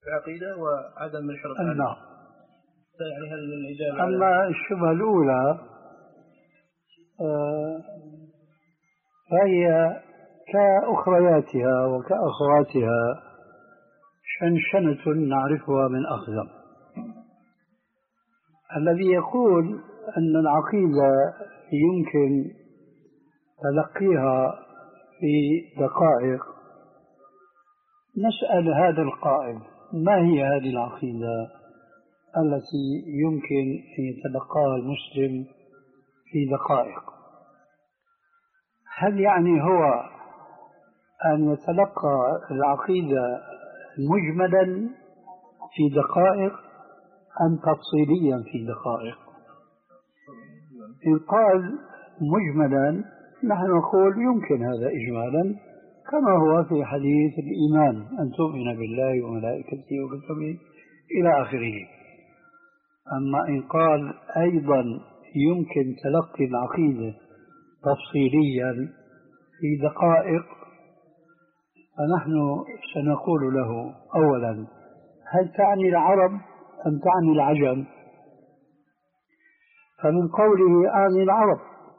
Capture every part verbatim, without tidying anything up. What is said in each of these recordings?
العقيدة وعدم الحرص على نعم. يعني هل الإجابة أما على... الشبهة الأولى آه فهي كأخرياتها وكأخواتها شنشنة نعرفها من أخزم. الذي يقول أن العقيدة يمكن تلقيها في دقائق، نسأل هذا القائل: ما هي هذه العقيدة التي يمكن أن يتلقاها المسلم في دقائق؟ هل يعني هو أن يتلقى العقيدة مجملا في دقائق أم تفصيليا في دقائق؟ إن قال مجملا نحن نقول يمكن هذا إجمالا، كما هو في حديث الإيمان أن تؤمن بالله وملائكته وكتبه إلى آخره. أما إن قال أيضا يمكن تلقي العقيدة تفصيليا في دقائق، فنحن سنقول له: أولا، هل تعني العرب أم تعني العجم؟ فمن قوله أعني العرب،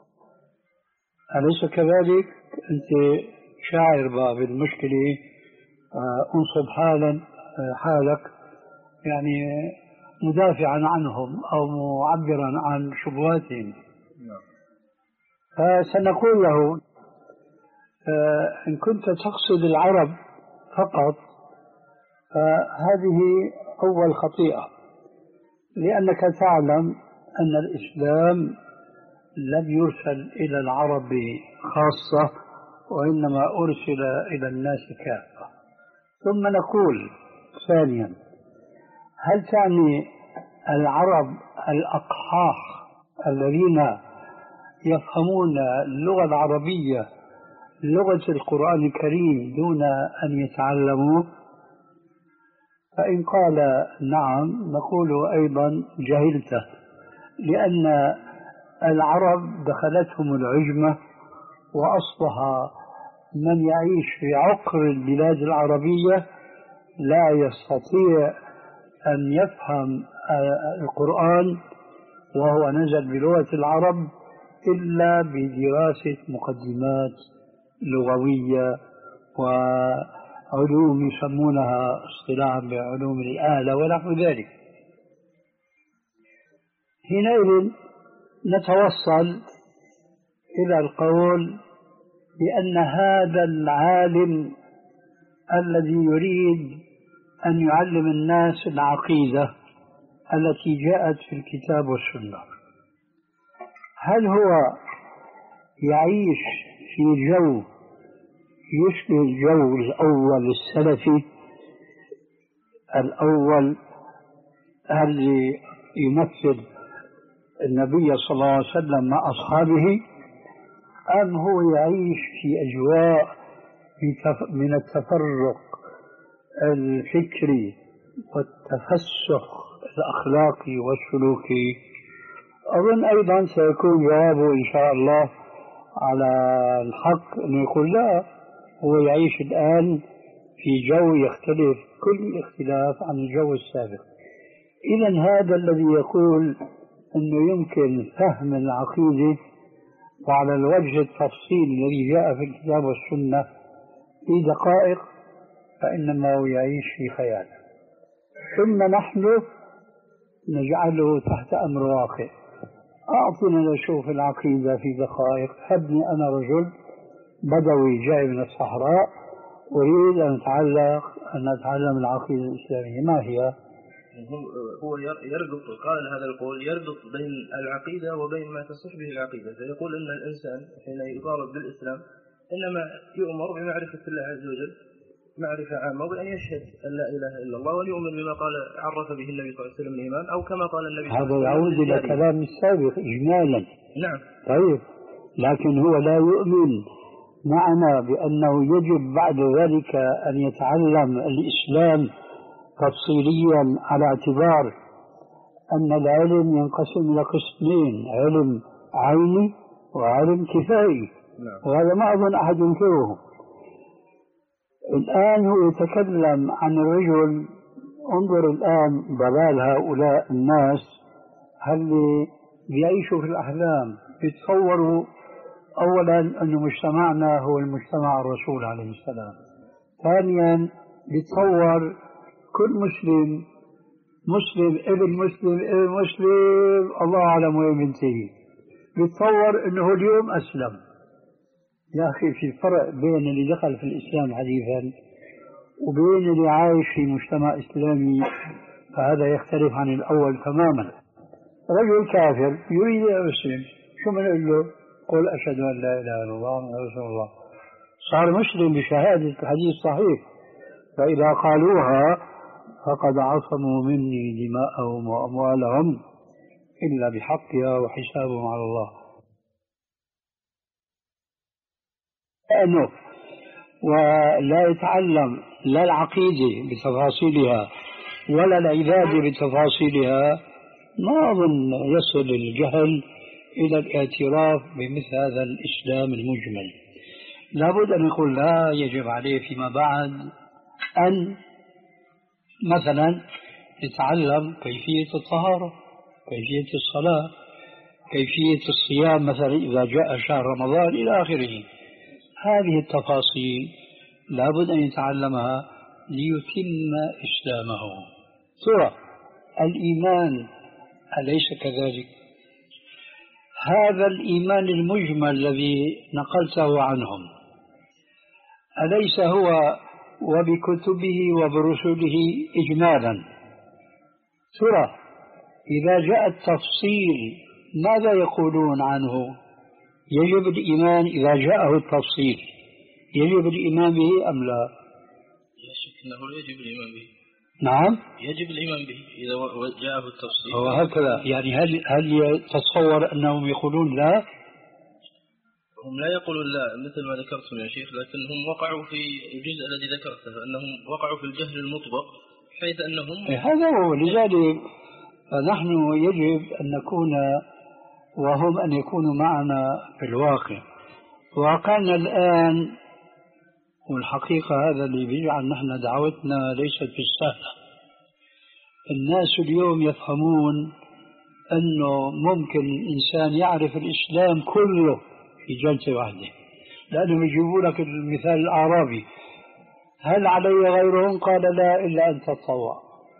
أليس كذلك؟ أنت شاعر بالمشكلة، أنصب حالا حالك يعني مدافعا عنهم أو معبرا عن شبهاتهم. فسنقول له: إن كنت تقصد العرب فقط فهذه أول خطيئة، لأنك تعلم أن الإسلام لم يرسل إلى العرب خاصة، وإنما أرسل إلى الناس كافة. ثم نقول ثانيا: هل تعني العرب الأقحاح الذين يفهمون اللغة العربية لغة القرآن الكريم دون أن يتعلموه؟ فإن قال نعم نقول أيضا جهلته، لأن العرب دخلتهم العجمة، وأصبح من يعيش في عقر البلاد العربية لا يستطيع أن يفهم القرآن وهو نزل بلغة العرب إلا بدراسة مقدمات لغوية وعلوم يسمونها اصطلاحا بعلوم الآلة ونحو ذلك. حينئذ نتوصل إلى القول بأن هذا العالم الذي يريد أن يعلم الناس العقيدة التي جاءت في الكتاب والسنة، هل هو يعيش في جو يشبه الجو الأول السلفي الأول الذي يمثل النبي صلى الله عليه وسلم مع أصحابه، أم هو يعيش في أجواء من التفرق الفكري والتفسخ الأخلاقي والسلوكي؟ أظن أيضا سيكون جوابه إن شاء الله على الحق أن يقول لا، هو يعيش الآن في جو يختلف كل اختلاف عن الجو السابق. إذن هذا الذي يقول أنه يمكن فهم العقيدة وعلى الوجه التفصيل الذي جاء في الكتاب والسنة في دقائق، فإنما هو يعيش في خيال، ثم نحن نجعله تحت أمر واقع. أعطنا نشوف العقيدة في دقائق. هبني أنا رجل بدوي جاي من الصحراء أريد أن أتعلق أن أتعلم العقيدة الإسلامية، ما هي؟ هو يربط، قال هذا القول يربط بين العقيدة وبين ما تصح به العقيدة، فيقول أن الإنسان حين يطالب بالإسلام إنما يؤمر بمعرفة الله عز وجل معرفة عامة، وبأن يشهد أن لا إله إلا الله ويؤمن بما قال عرف به النبي صلى الله عليه وسلم الإيمان، أو كما قال النبي صلى الله عليه وسلم. هذا يعود إلى كلام السابق إجمالا. نعم. طيب، لكن هو لا يؤمن معنا بأنه يجب بعد ذلك أن يتعلم الإسلام تفصيليا، على اعتبار أن العلم ينقسم إلى قسمين: علم عيني وعلم كفائي. نعم. وهذا ما أظن أحد ينكره. الآن هو يتكلم عن الرجل انظر الآن ضلال هؤلاء الناس، هل بيعيشوا في الأحلام، بيتصوروا أولا أن مجتمعنا هو المجتمع الرسول عليه السلام، ثانيا بيتصور كل مسلم مسلم ابن مسلم ابن مسلم الله أعلم وين بينتهي، بيتصور أنه اليوم أسلم. يا أخي في فرق بين اللي دخل في الإسلام حديثا وبين اللي عايش في مجتمع إسلامي، فهذا يختلف عن الأول تماما. رجل كافر يريد أن يسلم، شو بنقول له؟ قل أشهد أن لا إله إلا الله محمد رسول الله، صار مسلم بشهادة الحديث صحيح. فإذا قالوها فقد عصموا مني دماءهم وأموالهم إلا بحقها وحسابهم على الله. لأنه ولا يتعلم لا العقيدة بتفاصيلها ولا العبادة بتفاصيلها، ما أظن يصل الجهل إلى الاعتراف بمثل هذا الإسلام المجمل. لابد أن يقول لا، يجب عليه فيما بعد أن مثلا يتعلم كيفية الطهارة، كيفية الصلاة، كيفية الصيام مثلا إذا جاء شهر رمضان إلى آخره. هذه التفاصيل لابد أن يتعلمها ليتم إسلامه. ترى الإيمان أليس كذلك؟ هذا الإيمان المجمل الذي نقلته عنهم أليس هو وبكتبه وبرسله إجمالا؟ ترى إذا جاء التفصيل ماذا يقولون عنه؟ يجب الإيمان إذا جاءه التفصيل، يجب الإيمان به أم لا؟ لا شك أنه يجب الإيمان به. نعم يجب الإيمان به إذا جاءه التفصيل. وهكذا يعني هل هل تتصور أنهم يقولون لا؟ هم لا يقولون لا مثل ما ذكرتم يا شيخ، لكنهم وقعوا في الجزء الذي ذكرته، أنهم وقعوا في الجهل المطبق، حيث أنهم هذا هو. لذلك فنحن يجب أن نكون وهم أن يكونوا معنا في الواقع. واقعنا الآن والحقيقة هذا اللي بيجعل نحن دعوتنا ليست بالسهلة. الناس اليوم يفهمون أنه ممكن الإنسان يعرف الإسلام كله في جلسة واحدة، لأنهم يجيبوا لك المثال الأعرابي: هل علي غيرهم؟ قال لا إلا أن تتطوع.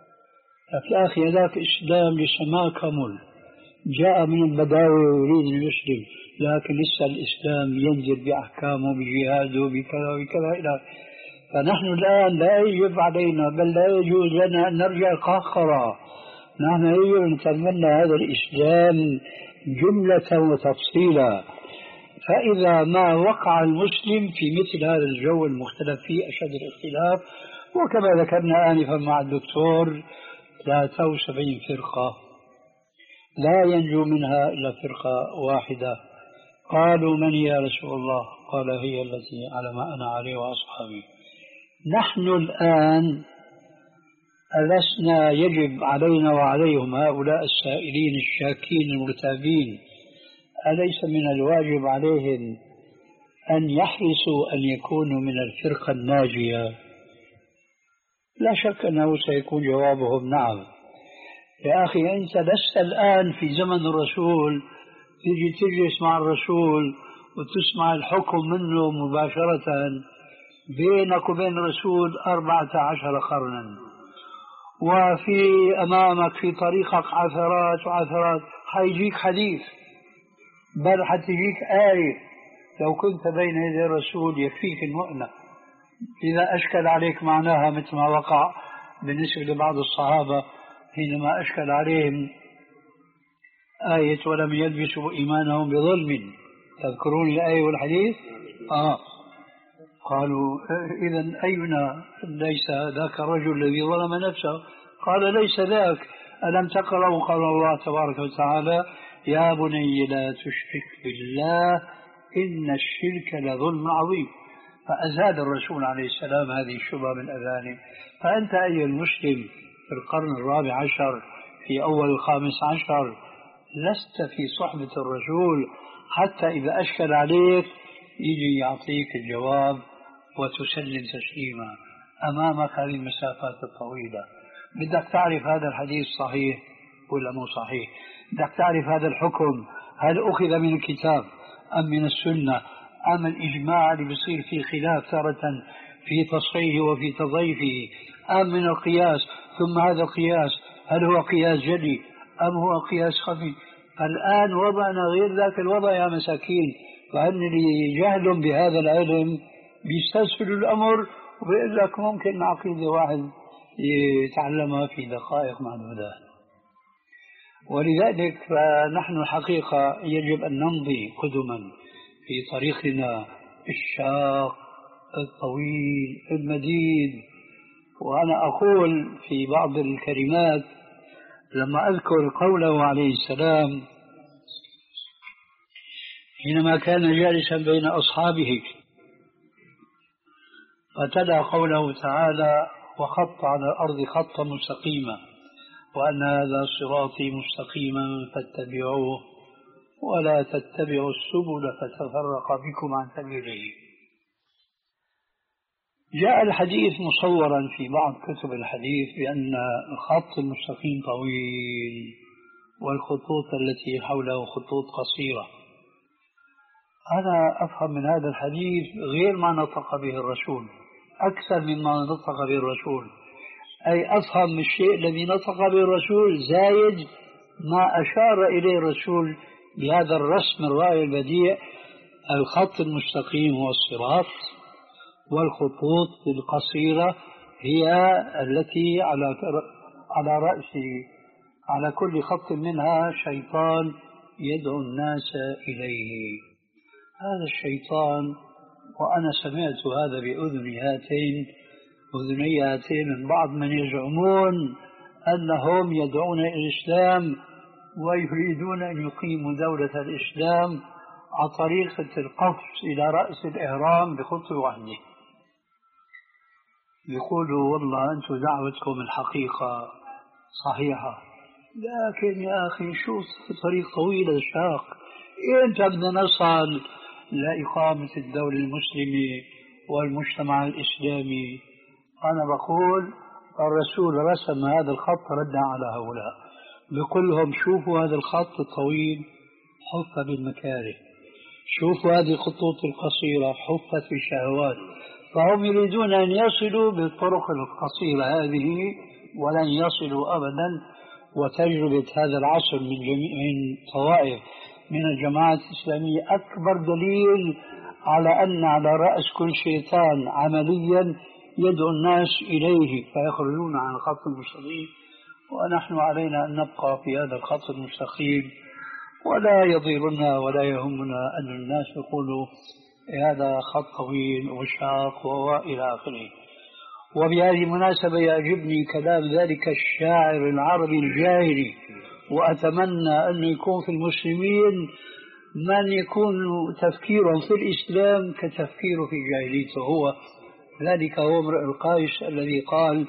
يا أخي ذاك إسلام لسه ما كمل، جاء من البداوة ويريد أن يسلم، لكن لسه الإسلام ينزل بأحكامه بجهاده بكذا وكذا إلى. فنحن الآن لا يجب علينا بل لا يجوز لنا أن نرجع قهقرة. نحن يجب أن نتمنى هذا الإسلام جملة وتفصيلا. فإذا ما وقع المسلم في مثل هذا الجو المختلف فيه أشد الاختلاف، وكما ذكرنا آنفا مع الدكتور ثلاثة وسبعين فرقة لا ينجو منها إلا فرقة واحدة. قالوا من يا رسول الله؟ قال هي التي على ما أنا عليه وأصحابي. نحن الآن ألسنا يجب علينا وعليهم هؤلاء السائلين الشاكين المرتابين، أليس من الواجب عليهم أن يحرصوا أن يكونوا من الفرقة الناجية؟ لا شك أنه سيكون جوابهم نعم. يا أخي أنت لست الآن في زمن الرسول تجي تجلس مع الرسول وتسمع الحكم منه مباشرة، بينك وبين الرسول أربعة عشر قرنا، وفي أمامك في طريقك عثرات وعثرات، حيجيك حديث بل حتجيك آية لو كنت بين يدي الرسول يكفيك المؤنة. إذا أشكل عليك معناها مثل ما وقع بالنسبة لبعض الصحابة حينما أشكل عليهم آية ولم يلبسوا إيمانهم بظلم. تذكرون الآية والحديث؟ آه. قالوا إذن أينا ليس ذاك الرجل الذي ظلم نفسه؟ قال ليس ذاك. ألم تقرأوا قال الله تبارك وتعالى يا بني لا تشرك بالله إن الشرك لظلم عظيم. فأزاد الرسول عليه السلام هذه الشبهة من أذانه. فأنت أيها المسلم في القرن الرابع عشر في أول الخامس عشر لست في صحبة الرسول حتى إذا أشكل عليك يجي يعطيك الجواب وتسلم تسليما أمامك هذه المسافات الطويلة. بدك تعرف هذا الحديث صحيح ولا مو صحيح، بدك تعرف هذا الحكم هل أخذ من الكتاب أم من السنة أم الإجماع اللي بيصير فيه خلاف تارة في تصحيحه وفي تضعيفه، أم من القياس، ثم هذا القياس هل هو قياس جلي أم هو قياس خفي. الآن وضعنا غير ذاك الوضع يا مساكين، فأن اللي جهل بهذا العلم بيستسهل الأمر وبيقول لك ممكن عقيدة واحد يتعلمها في دقائق معدودة. ولذلك فنحن الحقيقة يجب أن نمضي قدما في طريقنا الشاق الطويل المديد. وأنا أقول في بعض الكلمات لما أذكر قوله عليه السلام حينما كان جالسا بين أصحابه فتلا قوله تعالى وخط على الأرض خطا مستقيما وأن هذا صراطي مستقيما فاتبعوه ولا تتبعوا السبل فتفرق بكم عن سبيله. جاء الحديث مصورا في بعض كتب الحديث بأن الخط المستقيم طويل والخطوط التي حوله خطوط قصيرة. أنا أفهم من هذا الحديث غير ما نطق به الرسول أكثر مما نطق به الرسول، أي أفهم الشيء الذي نطق به الرسول زايد ما أشار إليه الرسول بهذا الرسم الرائع البديع. الخط المستقيم هو الصراط، والخطوط القصيرة هي التي على على رأس على كل خط منها شيطان يدعو الناس إليه. هذا الشيطان، وأنا سمعت هذا بأذني هاتين أذني هاتين من بعض من يزعمون أنهم يدعون إلى الإسلام ويريدون أن يقيموا دولة الإسلام على طريقة القفز إلى رأس الإهرام بخطوة واحدة. يقولوا والله أنتم دعوتكم الحقيقة صحيحة، لكن يا أخي شو طريق طويل شاق، أنت بدنا نصل لإقامة الدولة المسلمة والمجتمع الإسلامي. أنا بقول الرسول رسم هذا الخط ردا على هؤلاء، بقول لهم شوفوا هذا الخط الطويل حف بالمكاره، شوفوا هذه الخطوط القصيرة حفت بالشهوات، فهم يريدون أن يصلوا بالطرق القصيرة هذه ولن يصلوا أبدا. وتجربة هذا العصر من جميع من طوائف من الجماعات الإسلامية أكبر دليل على أن على رأس كل شيطان عمليا يدعو الناس إليه فيخرجون عن الخط المستقيم. ونحن علينا أن نبقى في هذا الخط المستقيم، ولا يضيرنا ولا يهمنا أن الناس يقولوا هذا خط طويل وشاق وإلى آخره. وبهذه المناسبة يعجبني كلام ذلك الشاعر العربي الجاهلي، وأتمنى أن يكون في المسلمين من يكون تفكيرهم في الإسلام كتفكيره في جاهليته. هو ذلك هو امرؤ القيس الذي قال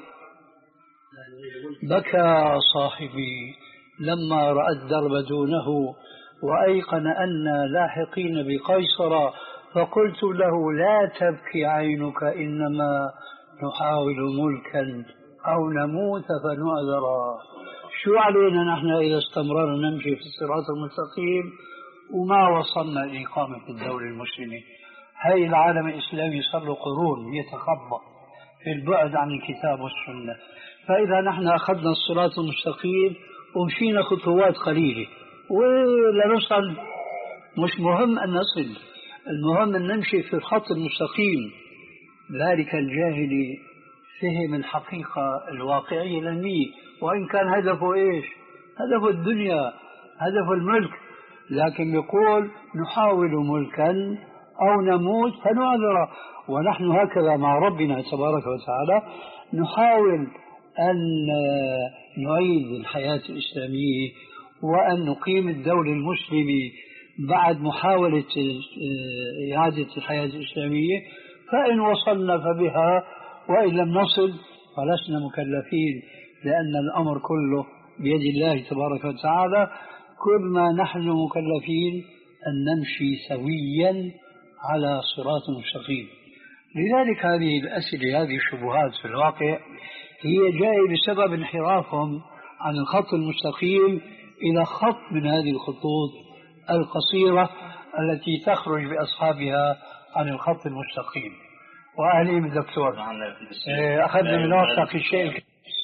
بكى صاحبي لما رأى الدرب دونه وأيقن أن لاحقين بقيصر، فقلت له لا تبكي عينك إنما نحاول ملكا أو نموت فنعذرا. شو علينا نحن إذا استمررنا نمشي في الصراط المستقيم وما وصلنا لإقامة الدولة المسلمة؟ هاي العالم الإسلامي صار له قرون يتخبى في البعد عن الكتاب والسنة. فإذا نحن أخذنا الصراط المستقيم ومشينا خطوات قليلة ولا نصل، مش مهم أن نصل، المهم أن نمشي في الخط المستقيم. ذلك الجاهلي فهم الحقيقة الواقعية العلمية، وإن كان هدفه إيش؟ هدفه الدنيا، هدفه الملك، لكن يقول نحاول ملكا أو نموت فنعذر. ونحن هكذا مع ربنا تبارك وتعالى نحاول أن نعيد الحياة الإسلامية وأن نقيم الدولة المسلمة بعد محاولة إعادة الحياة الإسلامية. فإن وصلنا فبها، وإن لم نصل فلسنا مكلفين، لأن الأمر كله بيد الله تبارك وتعالى. كل ما نحن مكلفين أن نمشي سويا على صراط مستقيم. لذلك هذه الأسئلة، هذه الشبهات في الواقع هي جاية بسبب انحرافهم عن الخط المستقيم إلى خط من هذه الخطوط القصيرة التي تخرج بأصحابها عن الخط المستقيم. وأهلي بالدكتور أخذنا من وقتك الشيء.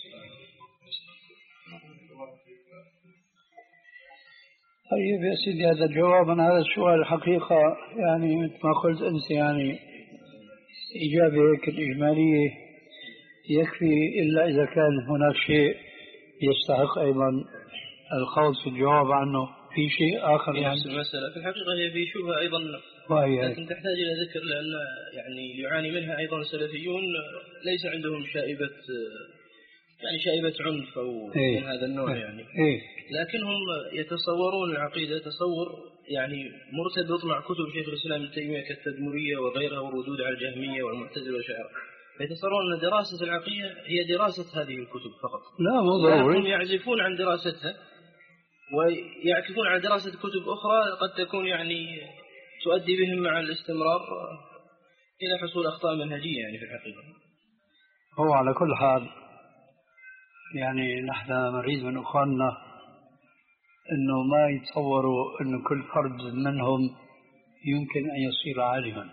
طيب يا سيدي، هذا الجواب عن هذا السؤال الحقيقة يعني مثل ما قلت أنت، يعني إجابة هيك الإجمالية يكفي، إلا إذا كان هناك شيء يستحق أيضا الخوض في الجواب عنه. في شيء آخر يعني المسألة في الحقيقة هي في شبهة أيضا لكن تحتاج إلى ذكر، لأن يعني يعاني منها أيضا سلفيون ليس عندهم شائبة يعني شائبة عنف أو إيه من هذا النوع يعني إيه، لكنهم يتصورون العقيدة تصور يعني مرتبط مع كتب شيخ الإسلام ابن تيمية كالتدمرية وغيرها والردود على الجهمية والمعتزلة والأشاعرة، فيتصورون أن دراسة العقيدة هي دراسة هذه الكتب فقط. لا مو ضروري. هم يعزفون عن دراستها ويعكفون على دراسة كتب أخرى قد تكون يعني تؤدي بهم مع الاستمرار إلى حصول أخطاء منهجية يعني في الحقيقة. هو على كل حال يعني نحن نريد من أخواننا أنه ما يتصوروا أن كل فرد منهم يمكن أن يصير عالما،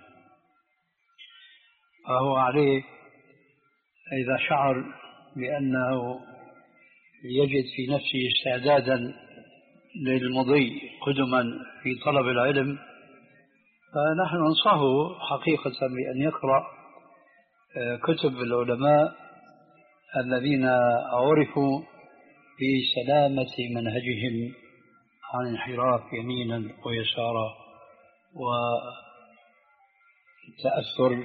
فهو عليه إذا شعر بأنه يجد في نفسه استعدادا للمضي قدما في طلب العلم، فنحن ننصحه حقيقة بأن يقرأ كتب العلماء الذين عرفوا بسلامة منهجهم عن انحراف يمينا ويسارا والتأثر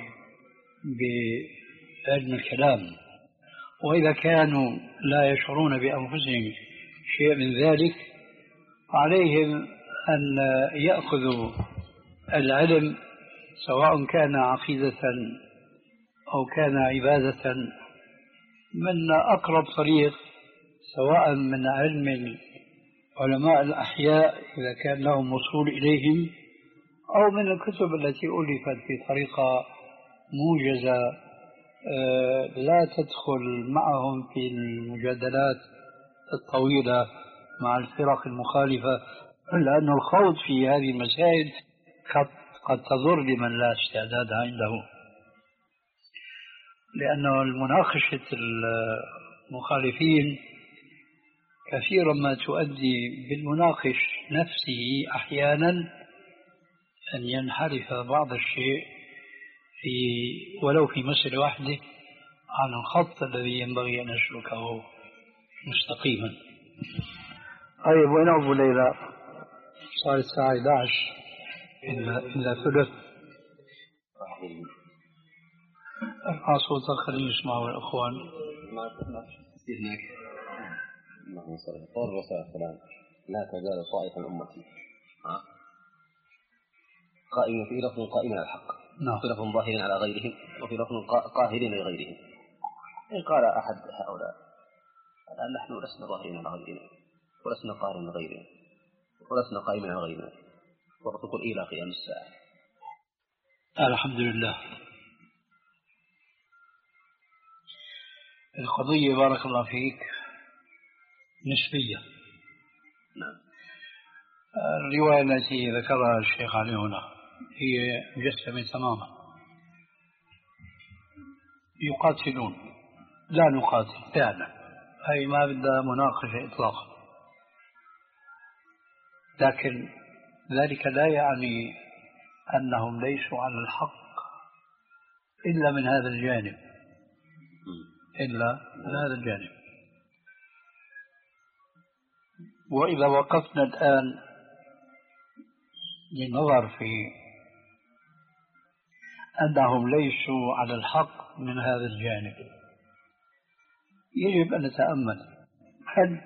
بعلم الكلام. وإذا كانوا لا يشعرون بأنفسهم شيء من ذلك عليهم أن يأخذوا العلم سواء كان عقيدة أو كان عبادة من أقرب طريق، سواء من علم علماء الأحياء إذا كان لهم وصول إليهم، أو من الكتب التي ألفت بطريقة موجزة لا تدخل معهم في المجادلات الطويلة مع الفرق المخالفة، لأن الخوض في هذه المسائل قد تضر بمن لا استعداد عنده، لأنه المناقشة المخالفين كثيرا ما تؤدي بالمناقش نفسه أحيانا أن ينحرف بعض الشيء في ولو في مسألة واحدة عن الخط الذي ينبغي أن يسلكه مستقيما. طيب وين أبو ليلى؟ صار الساعة إحدى عشر إلا إلا ثلث. ارفع صوتك خلينا يسمعوا الأخوان. هناك اللهم صل على قول الرسول صلى الله عليه وسلم لا تزال طائفة من أمتي قائمة في لفظ قائمين على الحق في لفظ ظاهرين على غيرهم وفي لفظ قاهرين لغيرهم. إن قال أحد هؤلاء الآن نحن لسنا ظاهرين على غيرنا ولسنا قاهرين لغيرنا ولسنا قائمين على غيرنا وتقول إلى قيام الساعة. الحمد لله. القضية بارك الله فيك نسبية. نعم. الرواية التي ذكرها الشيخ علي هنا هي مجسمة تماما. يقاتلون لا نقاتل فعلا، هي ما بدها مناقشة إطلاقا، لكن ذلك لا يعني أنهم ليسوا على الحق إلا من هذا الجانب إلا من هذا الجانب. وإذا وقفنا الآن للنظر في أنهم ليسوا على الحق من هذا الجانب، يجب أن نتأمل هل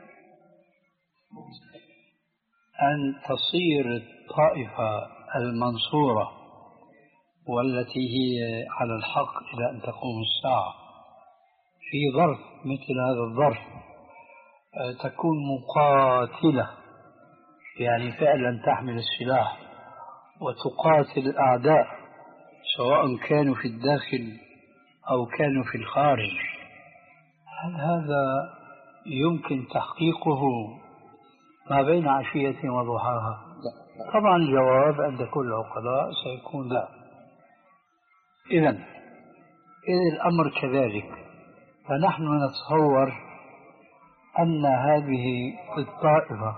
أن تصير الطائفة المنصورة والتي هي على الحق إلى أن تقوم الساعة في ظرف مثل هذا الظرف تكون مقاتلة، يعني فعلا تحمل السلاح وتقاتل الأعداء سواء كانوا في الداخل أو كانوا في الخارج، هل هذا يمكن تحقيقه ما بين عشية وضحاها؟ طبعا الجواب عند كل العقلاء سيكون لا. إذن إذا الأمر كذلك فنحن نتصور أن هذه الطائفة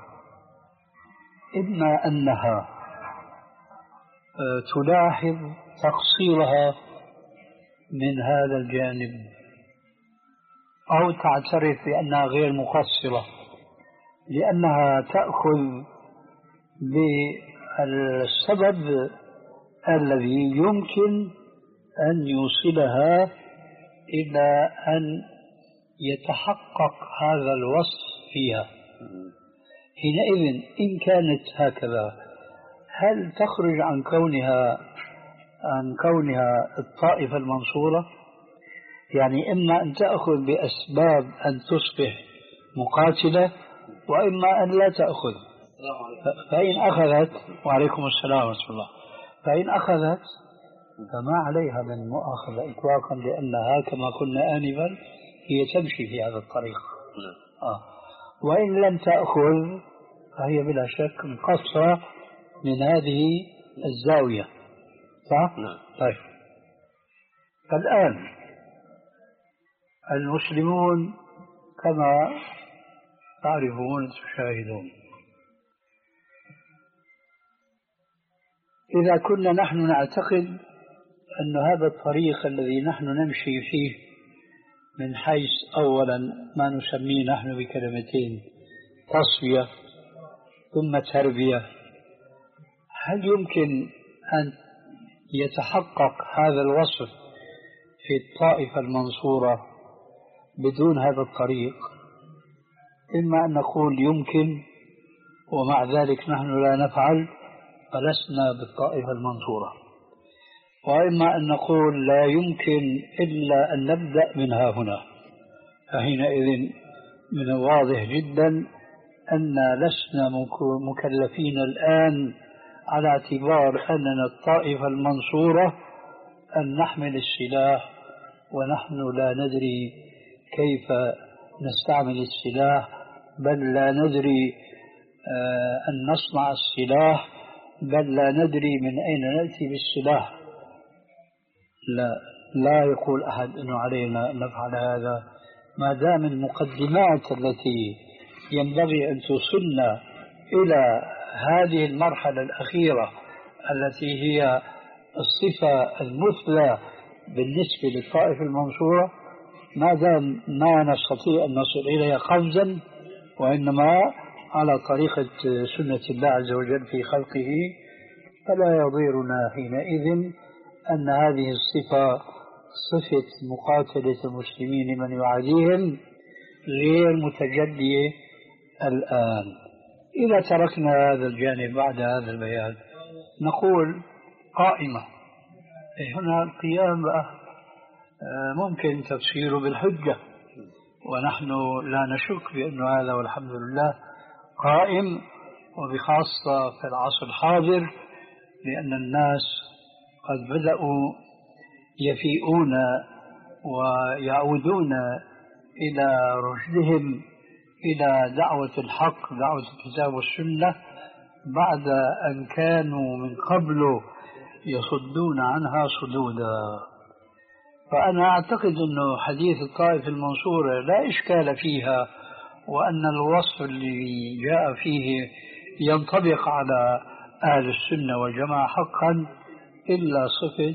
إما أنها تلاحظ تقصيرها من هذا الجانب أو تعترف بأنها غير مقصرة لأنها تأخذ بالسبب الذي يمكن أن يوصلها إلى أن يتحقق هذا الوصف فيها. حينئذ إن كانت هكذا هل تخرج عن كونها عن كونها الطائفة المنصورة؟ يعني إما أن تأخذ بأسباب أن تصبح مقاتلة وإما أن لا تأخذ. فإن أخذت وعليكم السلام ورحمة الله فإن أخذت فما عليها من مؤاخذة إطلاقا لأنها كما قلنا آنفا هي تمشي في هذا الطريق. آه. وإن لم تأخذ فهي بلا شك مقصرة من هذه الزاوية. صح؟ نعم. طيب الآن المسلمون كما تعرفون تشاهدون إذا كنا نحن نعتقد أن هذا الطريق الذي نحن نمشي فيه من حيث أولا ما نسميه نحن بكلمتين تصفية ثم تربية، هل يمكن أن يتحقق هذا الوصف في الطائفة المنصورة بدون هذا الطريق؟ إما أن نقول يمكن ومع ذلك نحن لا نفعل فلسنا بالطائفة المنصورة، وإما أن نقول لا يمكن إلا أن نبدأ من ها هنا. فحينئذ من الواضح جدا أن لسنا مكلفين الآن على اعتبار أننا الطائفة المنصورة أن نحمل السلاح ونحن لا ندري كيف نستعمل السلاح، بل لا ندري أن نصنع السلاح، بل لا ندري من أين نأتي بالسلاح. لا لا يقول أحد أنه علينا أن نفعل هذا ما دام المقدمات التي ينبغي أن توصلنا إلى هذه المرحلة الأخيرة التي هي الصفة المثلى بالنسبة للطائفة المنصورة ما دام ما نستطيع أن نصل إليها قفزا وإنما على طريقة سنة الله عز وجل في خلقه، فلا يضيرنا حينئذ أن هذه الصفة صفة مقاتلة المسلمين من يعاديهم غير متجلية الآن. إذا تركنا هذا الجانب بعد هذا البيان نقول قائمة. هنا القيام ممكن تفسيره بالحجة ونحن لا نشك بأن هذا والحمد لله قائم، وبخاصة في العصر الحاضر لأن الناس قد بدأوا يفيئون ويعودون إلى رشدهم إلى دعوة الحق دعوة الكتاب والسنة بعد أن كانوا من قبل يصدون عنها صدودا. فأنا أعتقد أنه حديث الطائفة المنصورة لا إشكال فيها، وأن الوصف اللي جاء فيه ينطبق على أهل السنة والجماعة حقا إلا صفة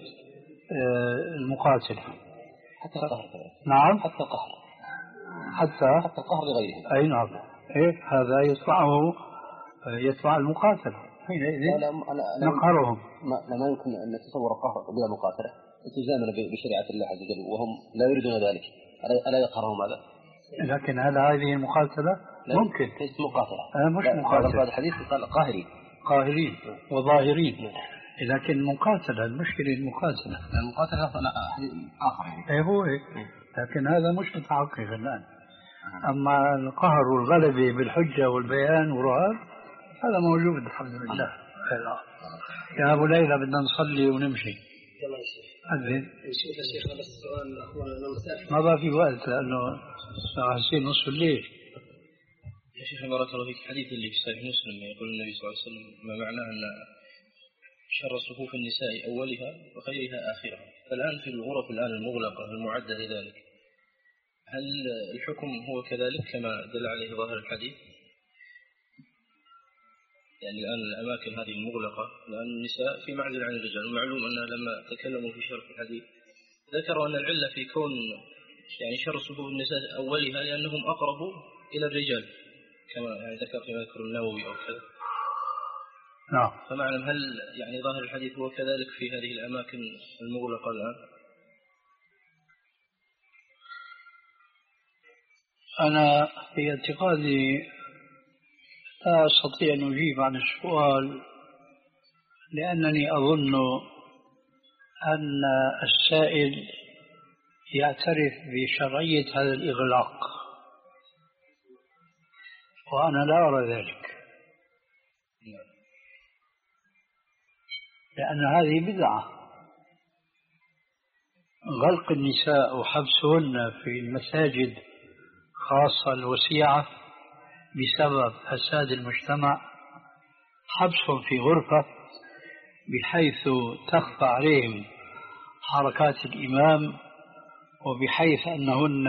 المقاتل حتى القهر. نعم حتى القهر حتى حتى القهر لغيرهم. أي نعم. إيه هذا يدفعه يدفع المقاتل حينئذ نقهرهم. ما, ما يمكن أن نتصور القهر بلا مقاتلة التزاما بشريعة الله عز وجل وهم لا يريدون ذلك، ألا يقهرهم هذا؟ لكن هل هذه المقاتلة ممكن؟ ليست مقاتلة. أنا مش مقاتلة. هذا الحديث قال قاهرين قاهرين وظاهرين، لكن مقاتلة المشكلة المقاتلة المقاتلة آخر يعني. إيه هو هيك، لكن هذا مش متحقق الآن. أما القهر والغلبة بالحجة والبيان والرهاب هذا موجود الحمد لله. يا أبو ليلى بدنا نصلي ونمشي. أذن. شوف يا شيخ هذا السؤال أخونا المسافر ما بقى في وقت لأنه الساعة ستين نصف الليل. يا شيخ بارك الله فيك، حديث اللي في صحيح مسلم يقول النبي صلى الله عليه وسلم ما معناه أن شر صفوف النساء أولها وخيرها آخرها. فالآن في الغرف الآن المغلقة المعدة لذلك، هل الحكم هو كذلك كما دل عليه ظاهر الحديث؟ يعني الآن الأماكن هذه المغلقة الآن النساء في معزل عن الرجال، ومعلوم أن لما تكلموا في شرح الحديث ذكروا أن العلة في كون يعني شر صفوف النساء أولها لأنهم أقرب إلى الرجال كما يعني ذكر فيما يذكر النووي أو كذا. نعم. فمعلم هل يعني ظاهر الحديث هو كذلك في هذه الأماكن المغلقة الآن؟ أنا في اعتقادي لا أستطيع أن أجيب عن السؤال، لأنني أظن أن السائل يعترف بشرعية هذا الإغلاق، وأنا لا أرى ذلك، لأن هذه بدعة. غلق النساء وحبسهن في المساجد خاصة الوسيعة بسبب فساد المجتمع، حبسهم في غرفة بحيث تخفى عليهم حركات الإمام، وبحيث أنهن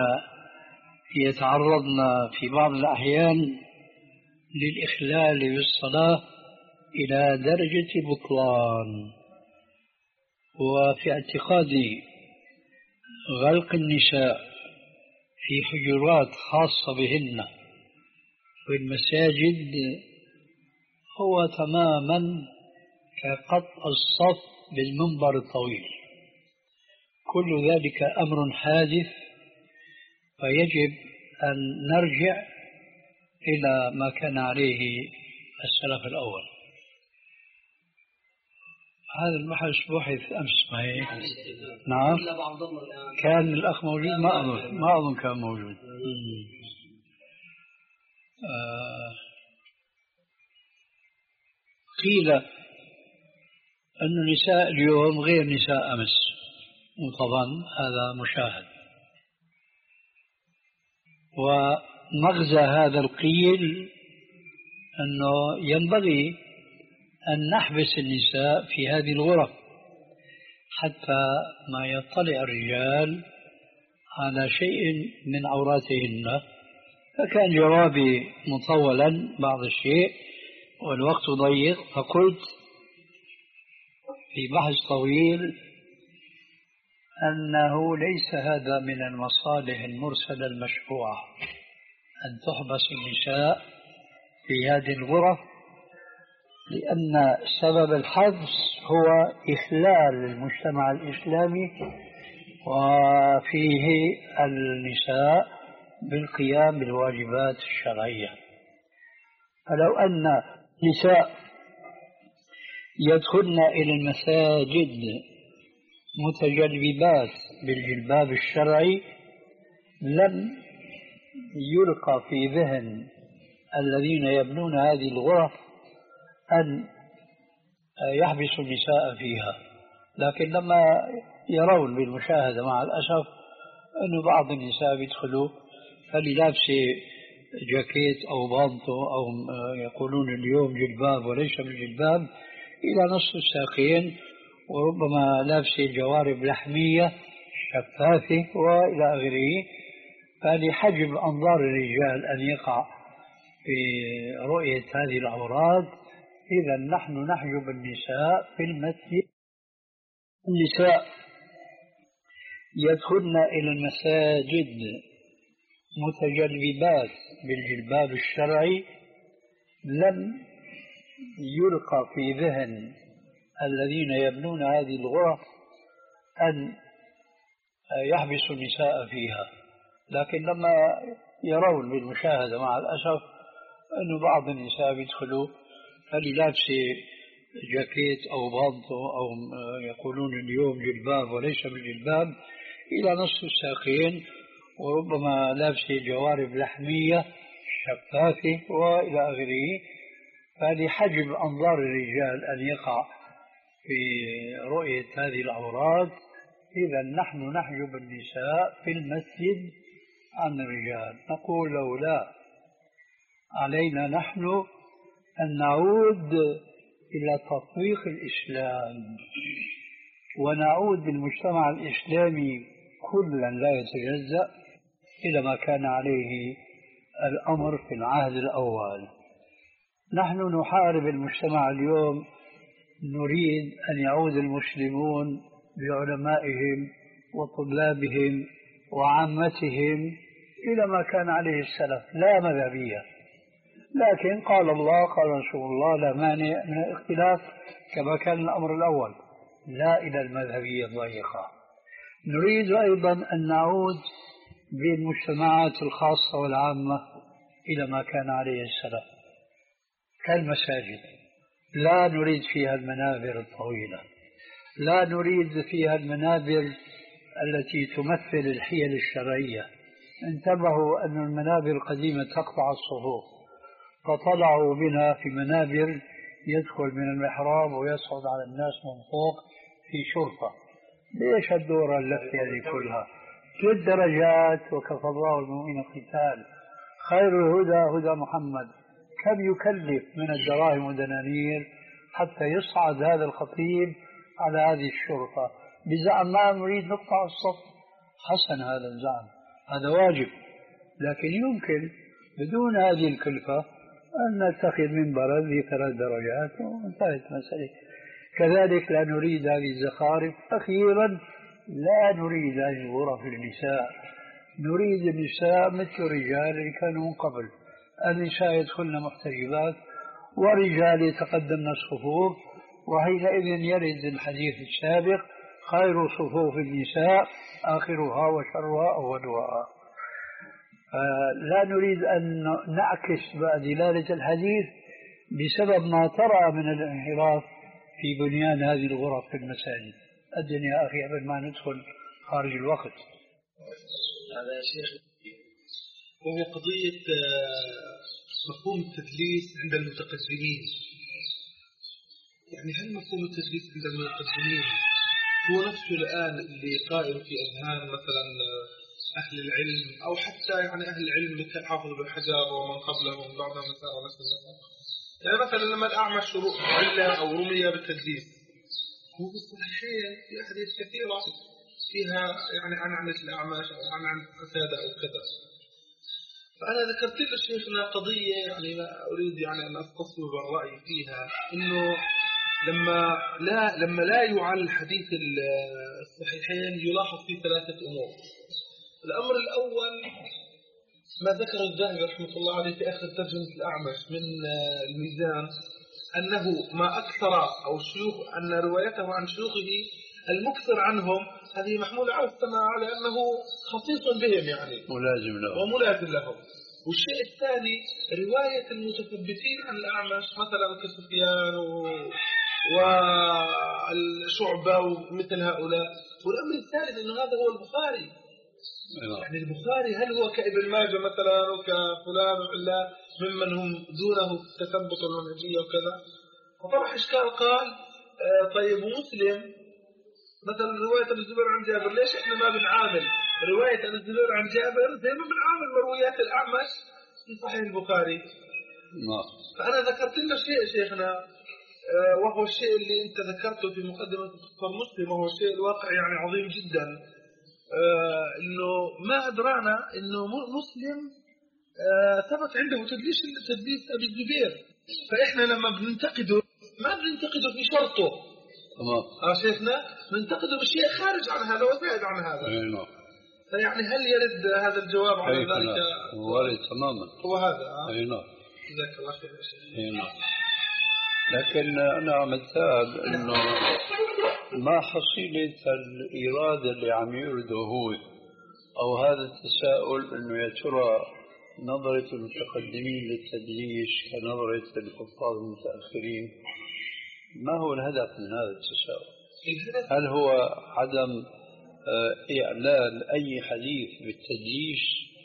يتعرضن في بعض الأحيان للإخلال بالصلاة إلى درجة البطلان. وفي اعتقادي غلق النساء في حجرات خاصة بهن في المساجد هو تماما كقطع الصف بالمنبر الطويل. كل ذلك أمر حادث، فيجب أن نرجع إلى ما كان عليه السلف الأول. هذا البحث بحث أمس معي. نعم. كان الأخ موجود؟ ما أظن ما أظن كان موجود. آه قيل أن النساء اليوم غير نساء أمس، وطبعا هذا مشاهد. ومغزى هذا القيل أنه ينبغي أن نحبس النساء في هذه الغرف حتى ما يطلع الرجال على شيء من عوراتهن. فكان جوابي مطولا بعض الشيء والوقت ضيق، فقلت في بحث طويل أنه ليس هذا من المصالح المرسلة المشروعة أن تحبس النساء في هذه الغرف، لأن سبب الحبس هو إخلال المجتمع الإسلامي وفيه النساء بالقيام بالواجبات الشرعية. فلو أن نساء يدخلن إلى المساجد متجلبات بالجلباب الشرعي لم يلقى في ذهن الذين يبنون هذه الغرف أن يحبسوا النساء فيها. لكن لما يرون بالمشاهدة مع الأسف أن بعض النساء يدخلوا فاللي لابسه جاكيت أو بانطو أو يقولون اليوم جلباب وليس بالجلباب إلى نصف الساقين، وربما لابسه جوارب لحمية شفافة وإلى آخره. فلحجب أنظار الرجال أن يقع في رؤية هذه العورات، إذا نحن نحجب النساء في المسجد. النساء يدخلن إلى المساجد متجلبات بالجلباب الشرعي لم يلقى في ذهن الذين يبنون هذه الغرف أن يحبسوا النساء فيها. لكن لما يرون بالمشاهدة مع الأسف أن بعض النساء يدخلوا فاللي لابسه جاكيت أو بانطو أو يقولون اليوم جلباب وليس بالجلباب إلى نصف الساقين، وربما لابسه جوارب لحمية شفافة وإلى آخره. فلحجب أنظار الرجال أن يقع في رؤية هذه العورات، إذا نحن نحجب النساء في المسجد عن الرجال، نقول لولا علينا نحن أن نعود إلى تطبيق الإسلام ونعود بالمجتمع الإسلامي كلا لا يتجزأ إلى ما كان عليه الأمر في العهد الأول. نحن نحارب المجتمع اليوم، نريد أن يعود المسلمون بعلمائهم وطلابهم وعامتهم إلى ما كان عليه السلف، لا مذهبية، لكن قال الله قال رسول الله لا مانع من الاختلاف كما كان الأمر الأول، لا إلى المذهبية الضيقة. نريد أيضا أن نعود بالمجتمعات الخاصة والعامة إلى ما كان عليه السلف كالمساجد، لا نريد فيها المنابر الطويلة، لا نريد فيها المنابر التي تمثل الحيل الشرعية. انتبهوا أن المنابر القديمة تقطع الصفوف، فطلعوا بنا في منابر يدخل من المحراب ويصعد على الناس من فوق في شرطة. ليش الدورة اللفة هذه كلها؟ ثلاث درجات وكفى الله المؤمنين قتال. خير الهدى هدى محمد، كم يكلف من الدراهم والدنانير حتى يصعد هذا الخطيب على هذه الشرطة بزعم ما نريد نقطع الصف. حسن هذا الزعم، هذا واجب، لكن يمكن بدون هذه الكلفة أن نتخذ منبرا ذي ثلاث درجات وانتهت المسألة. كذلك لا نريد هذه الزخارف. أخيرا لا نريد هذه غرف النساء، نريد النساء مثل الرجال اللي كانوا من قبل، النساء يدخلن محتجبات ورجال يتقدمن الصفوف، وحينئذ يرد الحديث السابق خير صفوف النساء آخرها وشرها أولها. لا نريد أن نعكس بقى دلالة الحديث بسبب ما ترى من الانحراف في بنيان هذه الغرف في المساجد. أدنى يا أخي قبل ما ندخل خارج الوقت. هذا يا شيخ وهو قضية مفهوم التدليس عند المتقدمين. يعني هل مفهوم التدليس عند المتقدمين هو نفسه الآن اللي قائم في أذهان مثلا أهل العلم أو حتى يعني أهل العلم مثل حافظ بن حجر ومن قبلهم بعضهم مثلا ونفس الناس؟ يعني مثلا لما الأعمش علة أو رمي بالتدليس، هو بالصحيحين في أحاديث كثيرة فيها يعني عن عنة الأعمش أو عن عن قتادة أو كذا. فأنا ذكرت له شيخنا قضية يعني لا أريد يعني أن أستصوب الرأي فيها، إنه لما لا لما لا يعل حديث الصحيحين يلاحظ فيه ثلاثة أمور. الأمر الأول ما ذكر الذهبي رحمة الله عليه في آخر ترجمة الأعمش من الميزان، أنه ما أكثر أو شيوخ أن روايته عن شيوخه المكثر عنهم هذه محمولة على السماع على أنه خصيص بهم يعني ملازم لهم وملازم لهم. والشيء الثاني رواية المتثبتين عن الأعمش مثلا كسفيان والشعبة ومثل هؤلاء. والأمر الثالث أنه هذا هو البخاري. يعني البخاري هل هو كابن ماجه مثلا وكفلان وعلان ممن هم دونه تثبت المنهجية وكذا؟ فطرح إشكال قال آه طيب ومسلم مثلا رواية ابن الزبير عن جابر ليش إحنا ما بنعامل رواية ابن الزبير عن جابر زي ما بنعامل مرويات الأعمش في صحيح البخاري؟ ما. فأنا ذكرت لنا شيء شيخنا آه وهو الشيء اللي أنت ذكرته في مقدمة الدكتور مسلم، وهو الشيء الواقع يعني عظيم جدا. آه إنه ما أدرانا إنه مسلم آه ثبت عنده تدليس تدليس أبي الزبير، فإحنا لما بننتقده ما بننتقده في شرطه تمام آه شيخنا بننتقده بشيء خارج عن هذا وزائد عن هذا. أيوة. فيعني هل يرد هذا الجواب على أيوة. ذلك؟ وارد تماما هو هذا آه. أيوة. جزاك الله خير يا شيخ. أيوة. لكن أنا عم أتساءل إنه ما حصيلة الإرادة اللي عم يرده هو أو هذا التساؤل إنه يا ترى نظرة المتقدمين للتدليس كنظرة الحفاظ المتأخرين، ما هو الهدف من هذا التساؤل؟ هل هو عدم إعلان أي حديث بالتدليس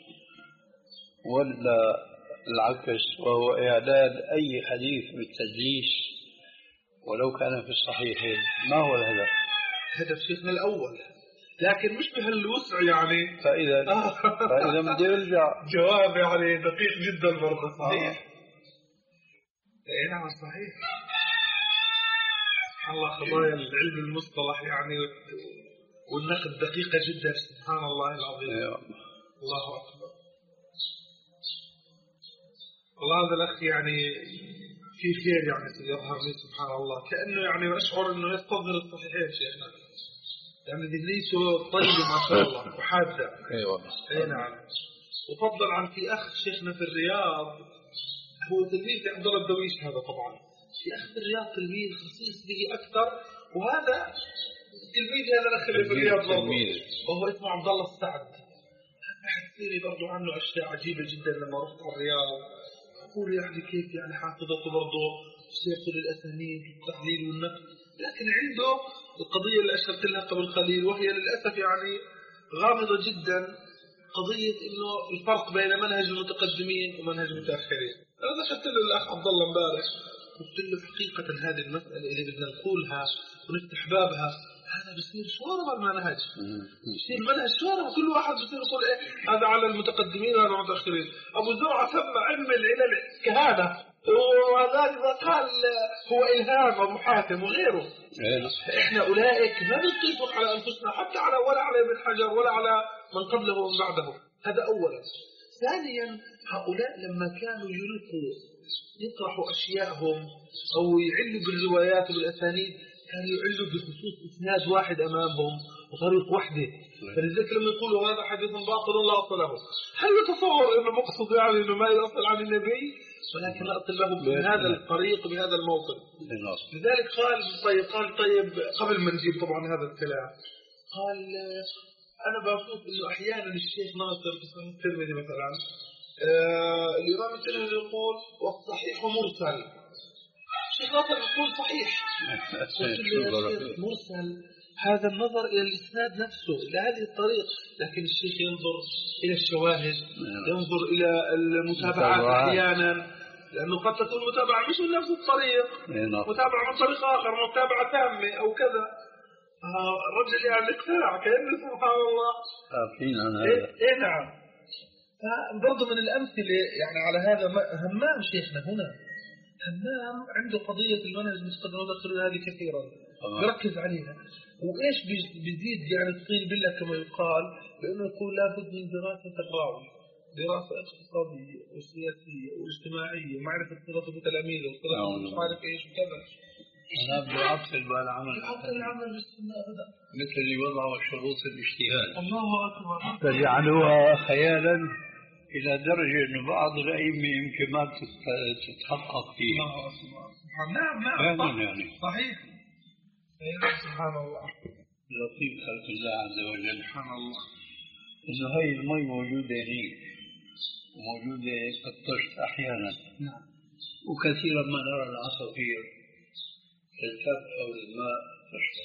ولا العكس وهو إعلان أي حديث بالتدليس ولو كان في الصحيحين؟ ما هو الهدف؟ هدف شيخنا الأول لكن مش بهالوسع يعني. فإذا فإذا بدي يرجع جواب يعني دقيق جدا برضه. صحيح. اي نعم صحيح. سبحان الله قضايا العلم المصطلح يعني والنقد دقيقة جدا. سبحان الله العظيم. الله أكبر. الله هذا الأخ يعني في خير يعني يظهر لي سبحان الله كأنه يعني أشعر أنه يستظهر الصحيحين شيخنا يعني ذليته طيبة ما شاء الله وحادة. أيوة. أي نعم. وفضل عن في أخ شيخنا في الرياض هو تلميذ عبد الله الدويش هذا طبعا في أخ في الرياض تلميذ خصيص به أكثر وهذا تلميذ هذا الأخ اللي في الرياض برضه وهو اسمه عبد الله السعد. حسيني برضه عنه أشياء عجيبة جدا لما رحت على الرياض أقول يعني كيف يعني حافظته برضه شيخ للأسانيد والتحليل والنقد لكن عنده القضية اللي أشرت لها قبل قليل وهي للأسف يعني غامضة جدا قضية إنه الفرق بين منهج المتقدمين ومنهج المتأخرين. أنا ذكرت له الأخ عبد الله امبارح قلت له حقيقة هذه المسألة اللي بدنا نقولها ونفتح بابها هذا بصير شوارع المنهج بصير المنهج شوارع كل واحد بصير يقول إيه هذا على المتقدمين وهذا على المتأخرين. أبو زرعة سمى علم العلل كهذا وهذا قال هو إلهام أبو حاتم وغيره. إحنا أولئك ما نطلق على أنفسنا حتى على ولا على ابن حجر ولا على من قبله ومن بعده. هذا أولا. ثانيا هؤلاء لما كانوا يلقوا يطرحوا أشياءهم أو يعلوا بالروايات وبالأسانيد كانوا يعلوا بخصوص إسناد واحد أمامهم وطريق وحده. فلذلك لما يقولوا هذا حديث باطل لا أصل له هل يتصور أنه مقصود يعني أنه ما يصل عن النبي ولكن أصل له بهذا الطريق بهذا الموطن. لذلك قال طيب قال طيب قبل ما نجيب طبعا هذا الكلام قال أنا بشوف إنه أحيانا الشيخ ناصر في صحيح الترمذي مثلا آه الإمام الترمذي يقول والصحيح مرسل. الشيخ ناصر يقول صحيح مرسل. هذا النظر إلى الإسناد نفسه إلى هذه الطريق لكن الشيخ ينظر إلى الشواهد ينظر إلى المتابعات أحيانا لأنه قد تكون متابعة مش من نفس الطريق متابعة من طريق آخر متابعة تامة أو كذا. آه الرجل يعني اقتنع كأنه سبحان الله إيه, إيه نعم. برضو من الأمثلة يعني على هذا همام شيخنا هنا همام عنده قضية المنهج المتقدم والمتأخر هذه كثيرا يركز عليها وإيش بيزيد يعني الطين بالله كما يقال بأنه يقول لابد من دراسة الراوي دراسة اقتصادية وسياسية واجتماعية ومعرفة صلته بتلاميذه وصلته مش عارف إيش وكذا. أنا بعطل بالعمل العمل بالسنة أبدا مثل اللي وضعوا شروط الاجتهاد الله أكبر فجعلوها خيالا إلى درجة إنه بعض الأئمة يمكن ما تتحقق فيها. نعم نعم صح يعني صحيح. سبحان الله لطيف خلق الله عز وجل. سبحان الله إنه هاي المي موجودة هنيك وموجودة قد تشت أحيانا نعم وكثيرا ما نرى العصافير تلتف حول الماء تشرب.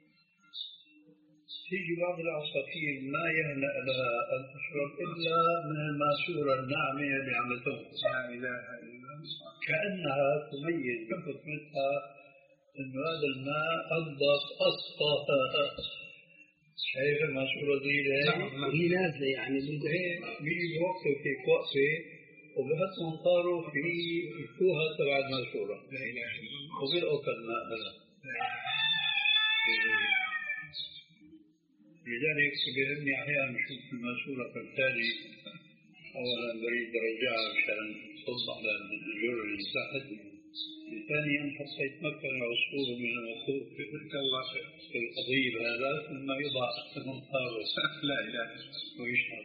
تيجي بعض العصافير ما يهنأ لها أن تشرب إلا من الماسورة الناعمة اللي عم تنفس. لا إله إلا الله. كأنها تميز بفطرتها إنه هذا الماء أنظف أصفى. شايف الماسورة دي نعم هي نازلة يعني بيجي وقفة في وقفة وبحط منطاره في الكوهة تبع الماسورة. لا إله إلا الله. وبيلقط الماء هذا. لذلك بيهمني أحيانا نشوف الماسورة فبالتالي أولا بريد رجعها مشان تصب على الجر اللي تحت. ثانيا حتى يتمكن العصفور من الوقوف في تلك في القضيب هذا ثم يضع منطاره. لا إله إلا الله ويشرب.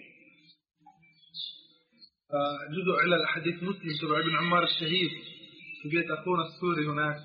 جزء على الحديث مسلم تبع ابن عمار الشهيد في بيت أخونا السوري هناك.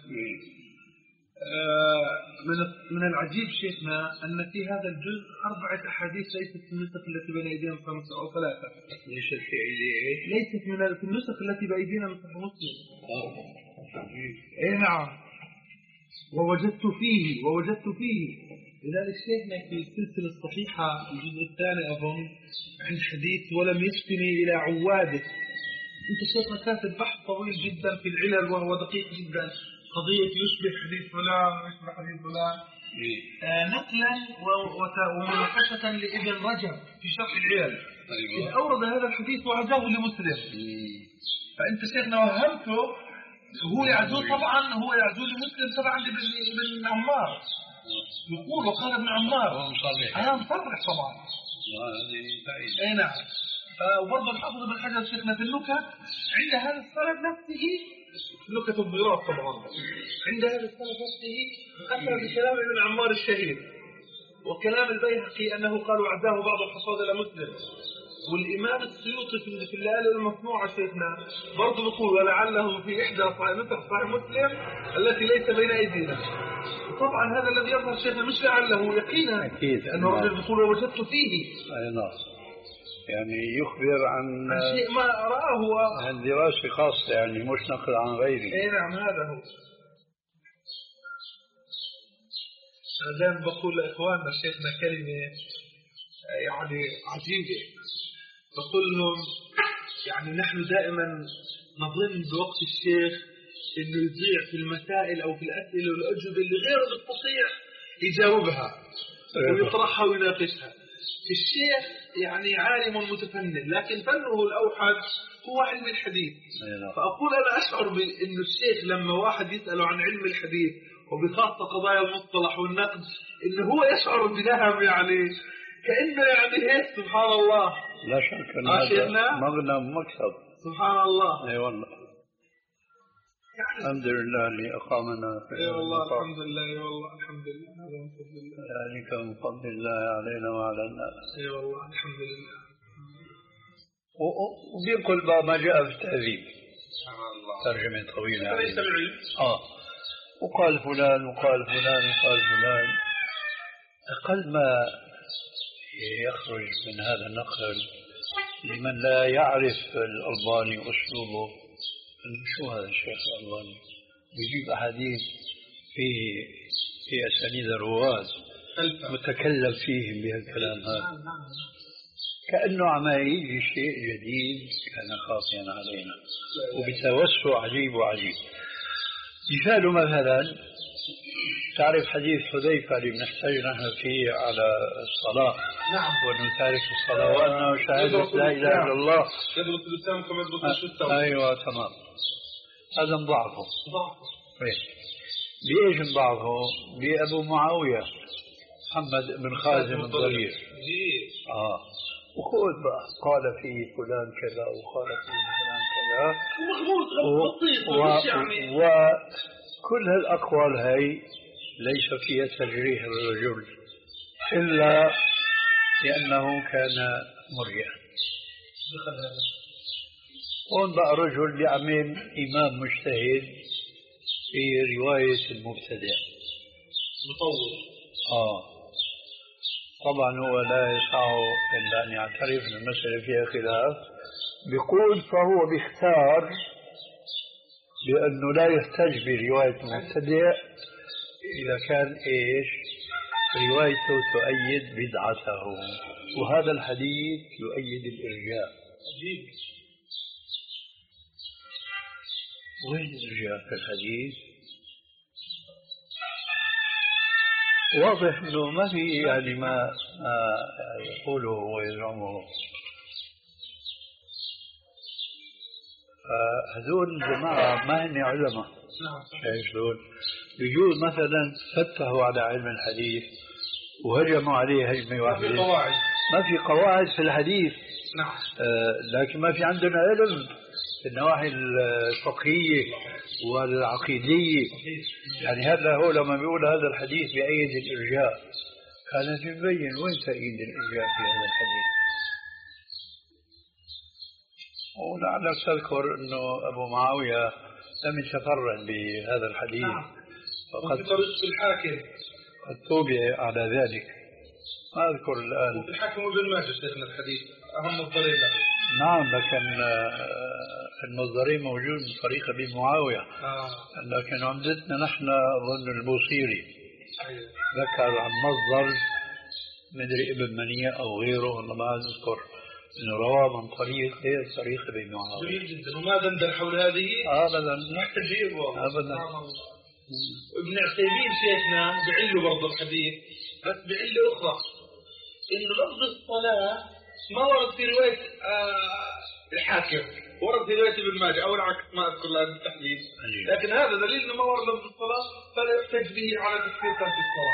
من من العجيب شيخنا أن في هذا الجزء أربعة أحاديث ليست في النسخ التي بين أيدينا خمسة أو ثلاثة. ليست في أيديه. ليست من في النسخ التي بأيدينا من صحيح مسلم. إيه نعم. ووجدت فيه ووجدت فيه. لذلك شيخنا في السلسلة الصحيحة الجزء الثاني أظن عن حديث ولم يفتني إلى عواده. أنت شيخنا كاتب بحث طويل جدا في العلل وهو دقيق جدا. قضية يشبه حديث فلان ويشبه حديث فلان آه نقلا ومناقشة لابن رجب في شرح العلل. أيوة. إذ أورد هذا الحديث وعزاه لمسلم. فأنت شيخنا وهمته، هو يعزوه طبعا، هو يعزوه لمسلم طبعا لابن عمار. يقول وقال ابن عمار أنا مصرح طبعا. أي نعم. وبرضه الحافظ ابن حجر شيخنا في النكت عند هذا السند نفسه، نكت الضراب طبعا، عند هذا السند نفسه أخذ بكلام ابن عمار الشهير وكلام البيهقي أنه قال وعزاه بعض الحفاظ إلى مسلم. والإمام السيوطي في الليالي المصنوعة شيخنا برضه بيقول ولعله في إحدى نسخ صحيح مسلم التي ليس بين أيدينا. طبعا هذا الذي يظهر شيخنا مش لعله يقينا أكيد أنه الرجل بيقول ووجدت فيه. أي نعم، يعني يخبر عن, عن شيء ما رآه عن دراسة خاصة، يعني مش نقل عن غيره. أي نعم هذا هو. أنا دائما بقول لإخواننا شيخنا كلمة يعني عجيبة، بقول لهم يعني نحن دائما نظن بوقت الشيخ إنه يضيع في المسائل أو في الأسئلة والأجوبة اللي غيره يستطيع يجاوبها ويطرحها ويناقشها. الشيخ يعني عالم متفنن، لكن فنه الأوحد هو علم الحديث. فأقول أنا أشعر بأن الشيخ لما واحد يسأله عن علم الحديث وبخاصة قضايا المصطلح والنقد إنه هو يشعر بنهم، يعني كأنه يعني هيك سبحان الله. لا شك أن هذا مغنم مكسب. سبحان الله. أي والله. الحمد لله اللي أقامنا في أي والله الحمد لله. أي والله الحمد لله. ذلك من فضل الله علينا وعلى الناس. أي والله الحمد لله. وبينقل ما جاء في التهذيب. ترجمة طويلة. ليس العلم. آه. وقال فلان وقال فلان وقال فلان. أقل ما يخرج من هذا النقل لمن لا يعرف الألباني وأسلوبه، شو هذا الشيخ الألباني بيجيب أحاديث فيه في أسانيد الرواة متكلم فيهم بهالكلام هذا، كأنه عم يجي شيء جديد كان خاطئا علينا وبتوسع عجيب وعجيب. مثال مثلا تعرف حديث حذيفة اللي بنحتاج نحن فيه على الصلاة. نعم. وأنه تارك الصلاة وأنه شهادة لا إله إلا الله يدرس الإسلام كما يدرس الشتاء. أيوة تمام. هذا مضاعفه. مضاعفه. بإيش مضاعفه؟ بأبو معاوية محمد بن خازم الضرير. آه. وخذ بقى قال فيه فلان كذا وقال فيه فلان كذا. و... وكل هالأقوال هاي ليس فيها تجريح الرجل إلا لأنه كان مرجئا. هون بقى رجل يعمل إمام مجتهد في رواية المبتدع مطور. آه طبعا هو لا يسعه إلا أن يعترف أن المسألة فيها خلاف، بيقول فهو بيختار لأنه لا يحتج برواية المبتدع إذا كان إيش روايته تؤيد بدعته، وهذا الحديث يؤيد الإرجاء. وين الإرجاء في الحديث؟ واضح أنه ما في يعني ما يقوله ويزعمه. هذول الجماعة ما هن علماء. شايف دول بيجوز مثلا فتحوا على علم الحديث وهجموا عليه هجمة واحدة. ما في قواعد. ما في قواعد في الحديث. نعم. آه لكن ما في عندنا علم في النواحي الفقهية والعقيدية. يعني هذا هو لما بيقول هذا الحديث بأيد الإرجاء كانت يبين وين تأييد الإرجاء في هذا الحديث. ولعلك تذكر أنه أبو معاوية لم يتفرد بهذا الحديث. نعم. فقد طريقة الحاكم قد توبع على ذلك، ما أذكر الآن. وفي الحاكم ابن ماجه شيخنا الحديث أهم الطريق. نعم لكن المصدرين موجود من طريق ابن معاوية. آه. لكن عمدتنا نحن أظن البوصيري أيوة. ذكر عن مصدر مدري ابن منيع أو غيره والله ما أذكر إنه رواه من طريق غير طريق ابن معاوية. جميل جدا. وما دندن حول هذه؟ أبدا عجيب والله. أبدا. وابن عثيمين شيخنا بعله برضه الحديث، بس بعله أخرى، إنه لفظ الصلاة ما ورد في رواية آه الحاكم، ورد في رواية ابن ماجه أو العكس، ما أذكر الآن بالتحديد، لكن هذا دليل إنه ما ورد لفظ الصلاة، فلا يحتج به على تفسير ترك الصلاة.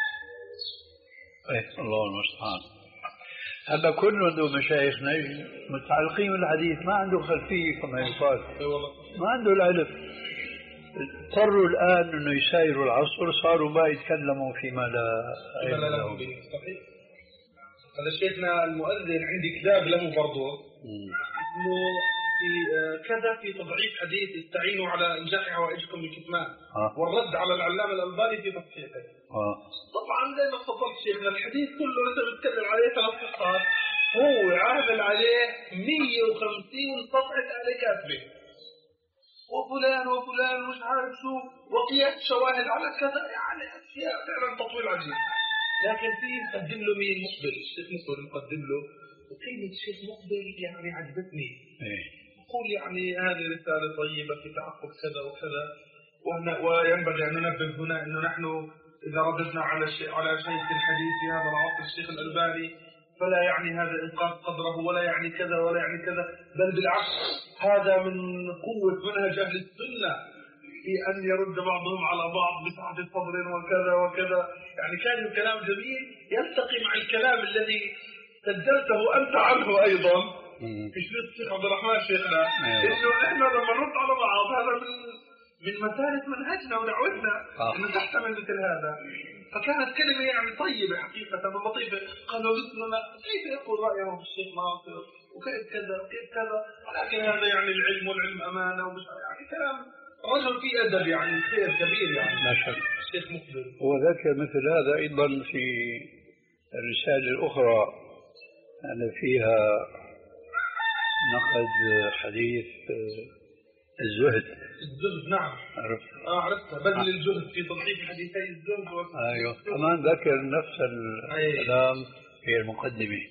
إيه الله المستعان. هذا كل من مشايخنا متعلقين بالحديث ما عنده خلفية كما يقال، ما عنده العلم. اضطروا الآن أنه يسايروا العصر، صاروا ما يتكلموا فيما لا علم لهم. صحيح. هذا شيخنا المؤذن عندي كتاب له برضه اسمه في كذا في تضعيف حديث استعينوا على إنجاح حوائجكم بالكتمان، آه. والرد على العلامة الألباني في تصحيحه. آه. طبعا زي ما تفضلت شيخنا الحديث كله لسه بتكلم عليه ثلاث صفحات، هو عامل عليه مية وخمسين صفحة آلة كاتبة، وفلان وفلان مش عارف شو وقياس شواهد على كذا، يعني أشياء فعلا تطويل عجيب. لكن في مقدم له مين؟ مقبل، الشيخ مقبل مقدم له، وكلمة الشيخ مقبل يعني عجبتني. يقول يعني هذه رسالة طيبة في تعقب كذا وكذا، وينبغي أن ننبه هنا أنه نحن إذا رددنا على شيء على شيء في الحديث في هذا العصر الشيخ الألباني فلا يعني هذا إنقاذ قدره ولا يعني كذا ولا يعني كذا، بل بالعكس هذا من قوة منهج أهل السنة في أن يرد بعضهم على بعض بسعة صدر وكذا وكذا. يعني كان الكلام جميل يلتقي مع الكلام الذي سجلته أنت عنه أيضا في شريط الشيخ عبد الرحمن شيخنا، إنه إحنا لما نرد على بعض هذا من من مسالك منهجنا ودعوتنا أن تحتمل مثل هذا. فكانت كلمة يعني طيبة حقيقة ولطيفة. قالوا مثلنا كيف يقول رأيه في الشيخ ناصر وكيف كذا وكيف كذا، ولكن هذا يعني العلم والعلم أمانة ومش يعني كلام رجل في أدب، يعني خير كبير يعني ما شاء الله. الشيخ مقبل هو ذكر مثل هذا أيضا في الرسالة الأخرى أنا فيها نقد حديث الزهد. الزهد نعم عرفت. آه عرفتها بذل الجهد في تضعيف حديثي الزهد. أيوه كمان ذكر نفس الكلام في المقدمة.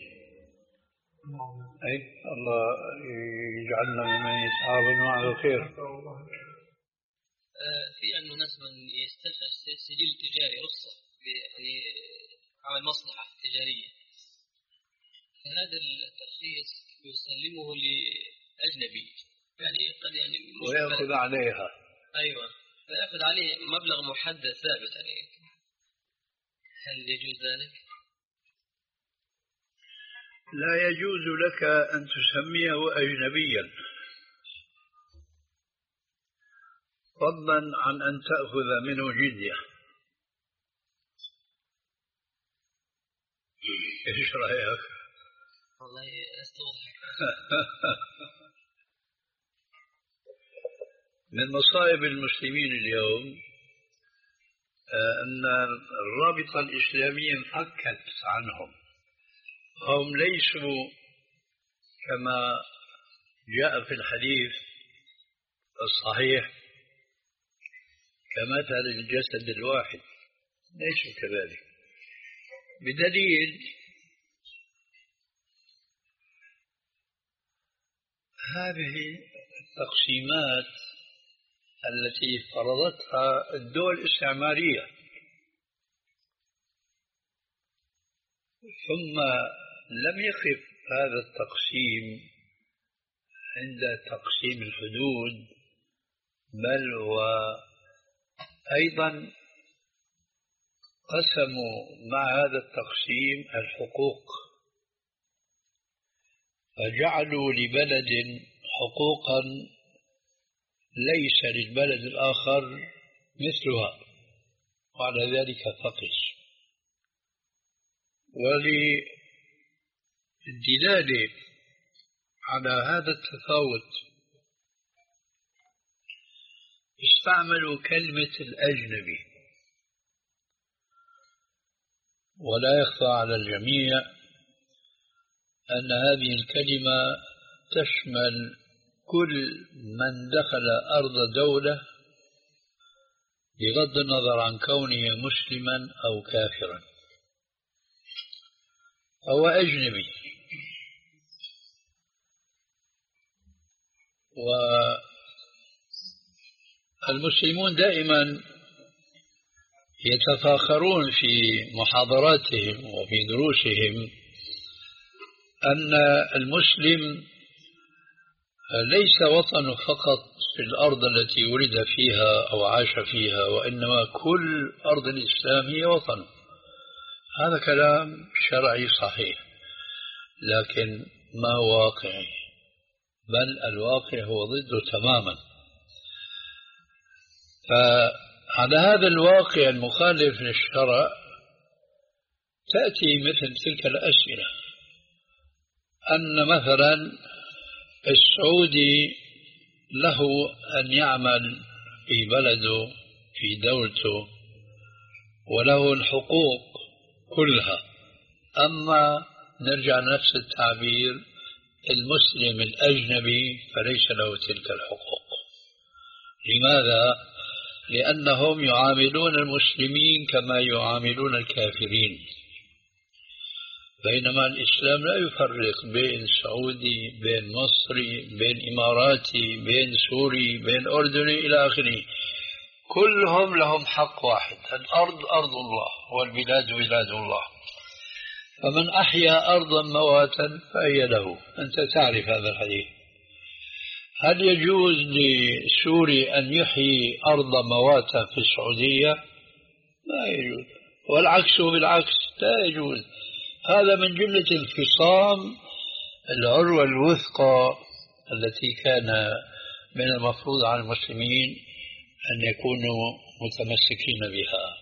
أي الله يجعلنا ممن يتعاون مع الخير. في أنه ناس من يستخدم سجل تجاري رخصة يعني عمل مصلحة تجارية، فهذا الترخيص يسلمه لأجنبي يعني قد يعني ويأخذ عليها. أيوة فيأخذ عليه مبلغ محدد ثابت يعني، هل يجوز ذلك؟ لا يجوز لك أن تسميه أجنبيا فضلا عن أن تأخذ منه جزية. إيش رأيك؟ والله أستوضح. من مصائب المسلمين اليوم أن الرابطة الإسلامية انفكت عنهم، هم ليسوا كما جاء في الحديث الصحيح كمثل الجسد الواحد، ليسوا كذلك، بدليل هذه التقسيمات التي فرضتها الدول الاستعمارية، ثم لم يقف هذا التقسيم عند تقسيم الحدود، بل وأيضا قسموا مع هذا التقسيم الحقوق، فجعلوا لبلد حقوقا ليس للبلد الآخر مثلها، وعلى ذلك فقس. وللدلالة على هذا التفاوت استعملوا كلمة الأجنبي، ولا يخفى على الجميع أن هذه الكلمة تشمل كل من دخل أرض دولة بغض النظر عن كونه مسلما أو كافرا، هو أجنبي. والمسلمون دائما يتفاخرون في محاضراتهم وفي دروسهم أن المسلم ليس وطنه فقط في الأرض التي ولد فيها أو عاش فيها، وإنما كل أرض الإسلام هي وطنه. هذا كلام شرعي صحيح، لكن ما هو واقعي؟ بل الواقع هو ضده تماما. فعلى هذا الواقع المخالف للشرع تأتي مثل تلك الأسئلة، أن مثلا السعودي له أن يعمل في بلده في دولته وله الحقوق كلها، أما نرجع نفس التعبير المسلم الأجنبي فليس له تلك الحقوق. لماذا؟ لأنهم يعاملون المسلمين كما يعاملون الكافرين، بينما الإسلام لا يفرق بين سعودي، بين مصري، بين إماراتي، بين سوري، بين أردني إلى آخره. كلهم لهم حق واحد، الأرض أرض الله والبلاد بلاد الله، فمن أحيا أرضا مواتا فهي له. أنت تعرف هذا الحديث. هل يجوز لسوري أن يحيي أرض مواتا في السعودية؟ لا يجوز، والعكس بالعكس لا يجوز. هذا من جملة الخصام العروة الوثقى التي كان من المفروض على المسلمين أن يكونوا متمسكين بها.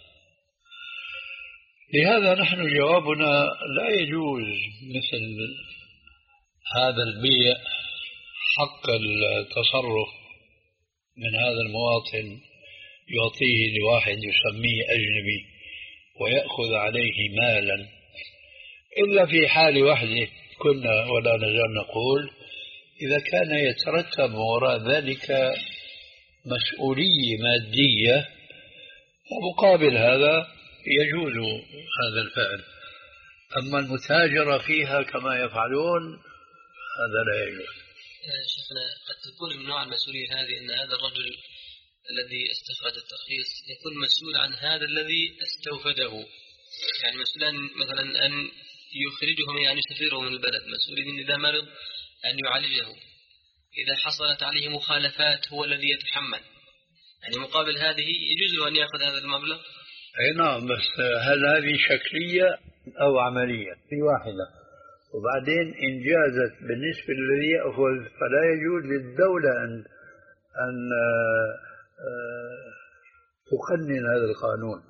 لهذا نحن جوابنا لا يجوز مثل هذا البيع، حق التصرف من هذا المواطن يعطيه لواحد يسميه أجنبي ويأخذ عليه مالا، إلا في حال وحده كنا ولا نزال نقول إذا كان يترتب وراء ذلك مسؤولية مادية، ومقابل هذا يجوز هذا الفعل. أما المتاجرة فيها كما يفعلون هذا لا يجوز. شيخنا، قد تكون من نوع المسؤولية هذه أن هذا الرجل الذي استخرج الترخيص يكون مسؤول عن هذا الذي استوفده، يعني مسؤولا مثلا أن يخرجه من، يعني يسفره من البلد، مسؤول إذا مرض أن يعالجه، إذا حصلت عليه مخالفات هو الذي يتحمل، يعني مقابل هذه يجوز له أن يأخذ هذا المبلغ. أي نعم، بس هل هذه شكلية أو عملية؟ في واحدة. وبعدين إن جازت بالنسبة للذي يأخذ فلا يجوز للدولة أن أن تقنن هذا القانون.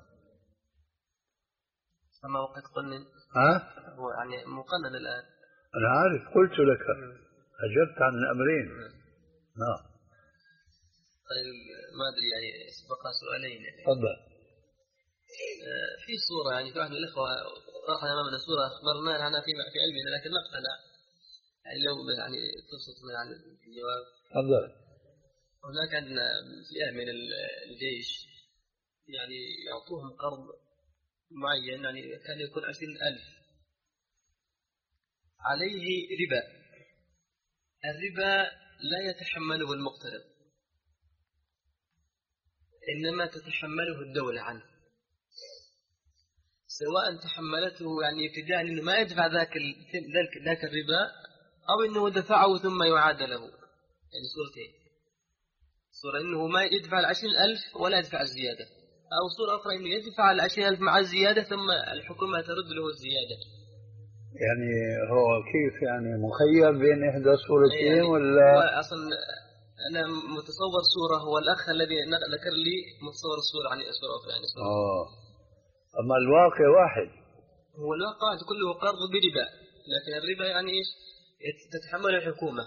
أما وقت قنن ها؟ هو يعني مقنن الآن. أنا عارف، قلت لك أجبت عن الأمرين. نعم. طيب ما أدري، يعني بقى سؤالين. تفضل. في صورة، يعني في واحد من الأخوة طرح أمامنا صورة أخبرنا عنها في في علمنا لكن ما اقتنع، يعني لو يعني تبسط من عن الجواب. تفضل. هناك عندنا فئة من الجيش يعني يعطوهم قرض معين، يعني كان يكون عشرين ألف عليه ربا. الربا لا يتحمله المقترض، إنما تتحمله الدولة عنه، سواء تحملته يعني ابتداء إنه ما يدفع ذاك ذاك الربا، أو إنه دفعه ثم يعاد له. يعني صورتين: صورة إنه ما يدفع العشرين ألف ولا يدفع الزيادة، أو صورة أخرى إنه يدفع العشرين ألف مع الزيادة ثم الحكومة ترد له الزيادة. يعني هو كيف يعني مخير بين إحدى صورتين؟ يعني ولا أصلا أنا متصور صورة، هو الأخ الذي ذكر لي متصور الصورة عن الصورة أخرى يعني صورة. آه. أما الواقع واحد. هو الواقع كله قرض بربا، لكن الربا يعني إيش؟ تتحمل الحكومة.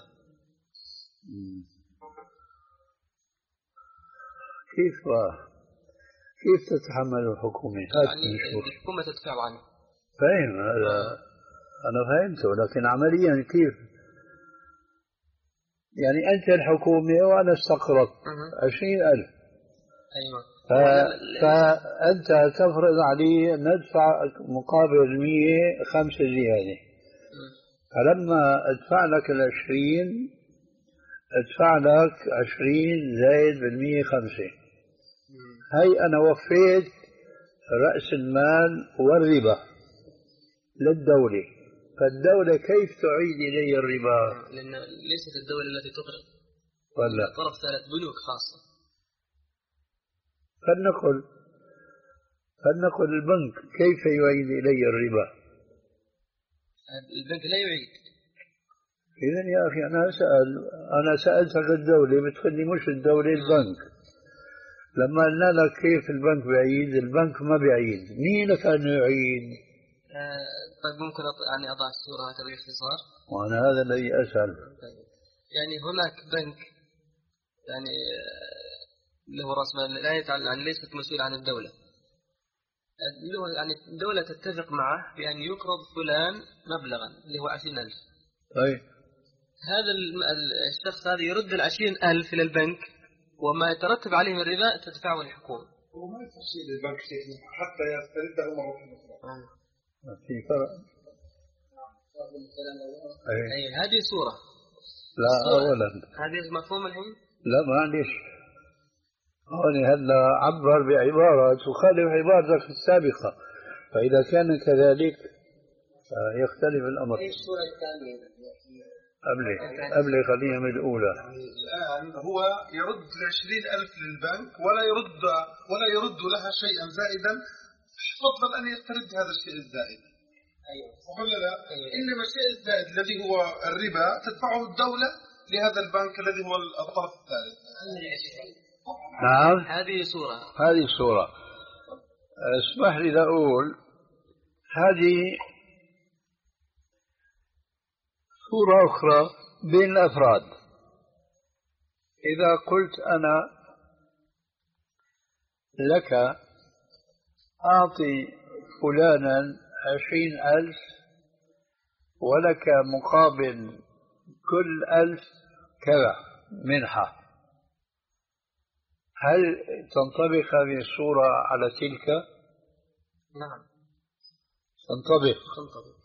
كيف كيف تتحمل الحكومة؟ يعني الحكومة تدفع عنه. فاهم هذا. آه. أنا فهمته، لكن عمليا كيف؟ يعني أنت الحكومة وأنا استقرضت عشرين ألف. أيوة. ف... فأنت تفرض علي ندفع مقابل مية خمسة زيادة. فلما أدفع لك العشرين أدفع لك عشرين زائد بالمية خمسة. هاي أنا وفيت رأس المال والربا للدولة، فالدولة كيف تعيد إلي الربا؟ لأن ليست الدولة التي تقرض ولا الطرف ثالث بنوك خاصة. فلنقل فلنقل البنك كيف يعيد إلي الربا؟ البنك لا يعيد. إذن يا أخي أنا أسأل أنا سألتك الدولة بتقول لي مش الدولة البنك. لما قلنا لك كيف البنك بيعيد، البنك ما بيعيد، مين كان يعيد؟ آه طيب ممكن أط... يعني أضع الصورة هكذا باختصار؟ وأنا هذا الذي أسأل. طيب. يعني هناك بنك يعني له رأس مال لا يتعلم يعني ليست مسؤول عن الدولة. يعني الدولة تتفق معه بأن يقرض فلان مبلغا اللي هو عشرين ألف. طيب. هذا الشخص هذا يرد العشرين ألف إلى البنك وما يترتب عليه من الربا تدفعه الحكومة. هو ما يفصل البنك شيء حتى يسترده مرة أخرى. في فرق. أي هذه صورة. لا صورة. أولا. هذه مفهوم الحين؟ لا معلش. هون هلا عبر بعبارة تخالف عبارتك السابقة، فإذا كان كذلك يختلف الأمر. ايش الصورة الثانية؟ قبل قبل خلينا من الأولى. يعني الآن هو يرد العشرين ألف للبنك ولا يرد ولا يرد لها شيئا زائدا، فضلا أن يسترد هذا الشيء الزائد. أيوة. صح ولا لا؟ أيوة. إنما الشيء الزائد الذي هو الربا تدفعه الدولة لهذا البنك الذي هو الطرف الثالث. نعم. هذه صورة. هذه صورة. اسمح لي لأقول هذه صورة أخرى بين الأفراد. إذا قلت أنا لك أعطي فلانا عشرين ألف ولك مقابل كل ألف كذا منحة، هل تنطبق هذه الصورة على تلك؟ نعم تنطبق. تنطبق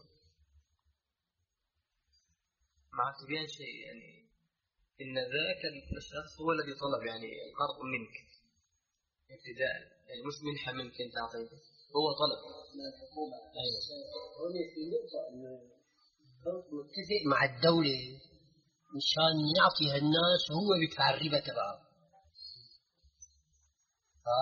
مع تبيان شيء يعني إن ذاك الشخص هو الذي طلب يعني القرض منك ابتداء، يعني مش منحة منك أنت أعطيته، هو طلب من الحكومة. أيوة. هنا في نقطة إنه متفق مع الدولة مشان يعطيها الناس وهو بيدفع الربا تبعه. ها؟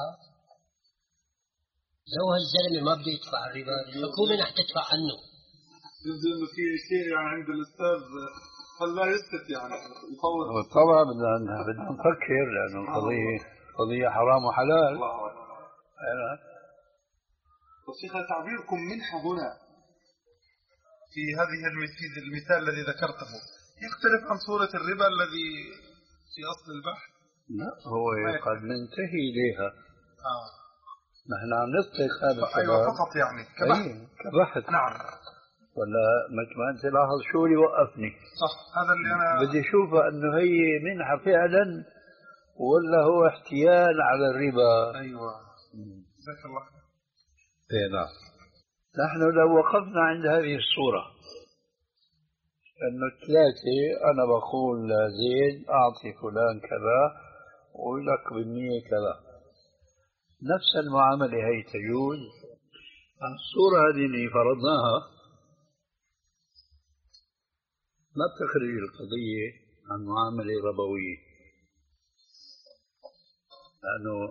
لو هالزلمة ما بده يدفع الربا الحكومة رح تدفع عنه. يبدو إنه في شيء يعني عند الأستاذ خلاه يسكت يعني يطول. طبعا بدنا بدنا نفكر لأنه القضية قضية حرام وحلال. الله أكبر. بس شيخ تعبيركم منحة هنا في هذه المثال الذي ذكرته يختلف عن صورة الربا الذي في أصل البحث. لا هو قد ننتهي إليها. آه. نحن عم نطلق هذا الكلام. أيوة فقط يعني كبحث. أيه كبحث. نعم. ولا مثل ما أنت لاحظ شو اللي وقفني. صح هذا اللي أنا بدي أشوفها أنه هي منحة فعلا ولا هو احتيال على الربا. أيوة جزاك الله خير. إيه نعم. نحن لو وقفنا عند هذه الصورة أنه ثلاثة أنا بقول زيد أعطي فلان كذا ولك بالمية كذا، نفس المعاملة هي تجوز. الصورة هذه اللي فرضناها ما بتخرج القضية عن معاملة ربوية، لأنه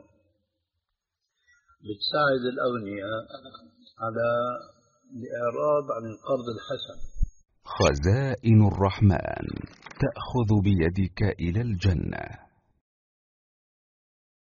بتساعد الأغنياء على الإعراض عن القرض الحسن. خزائن الرحمن تأخذ بيدك إلى الجنة.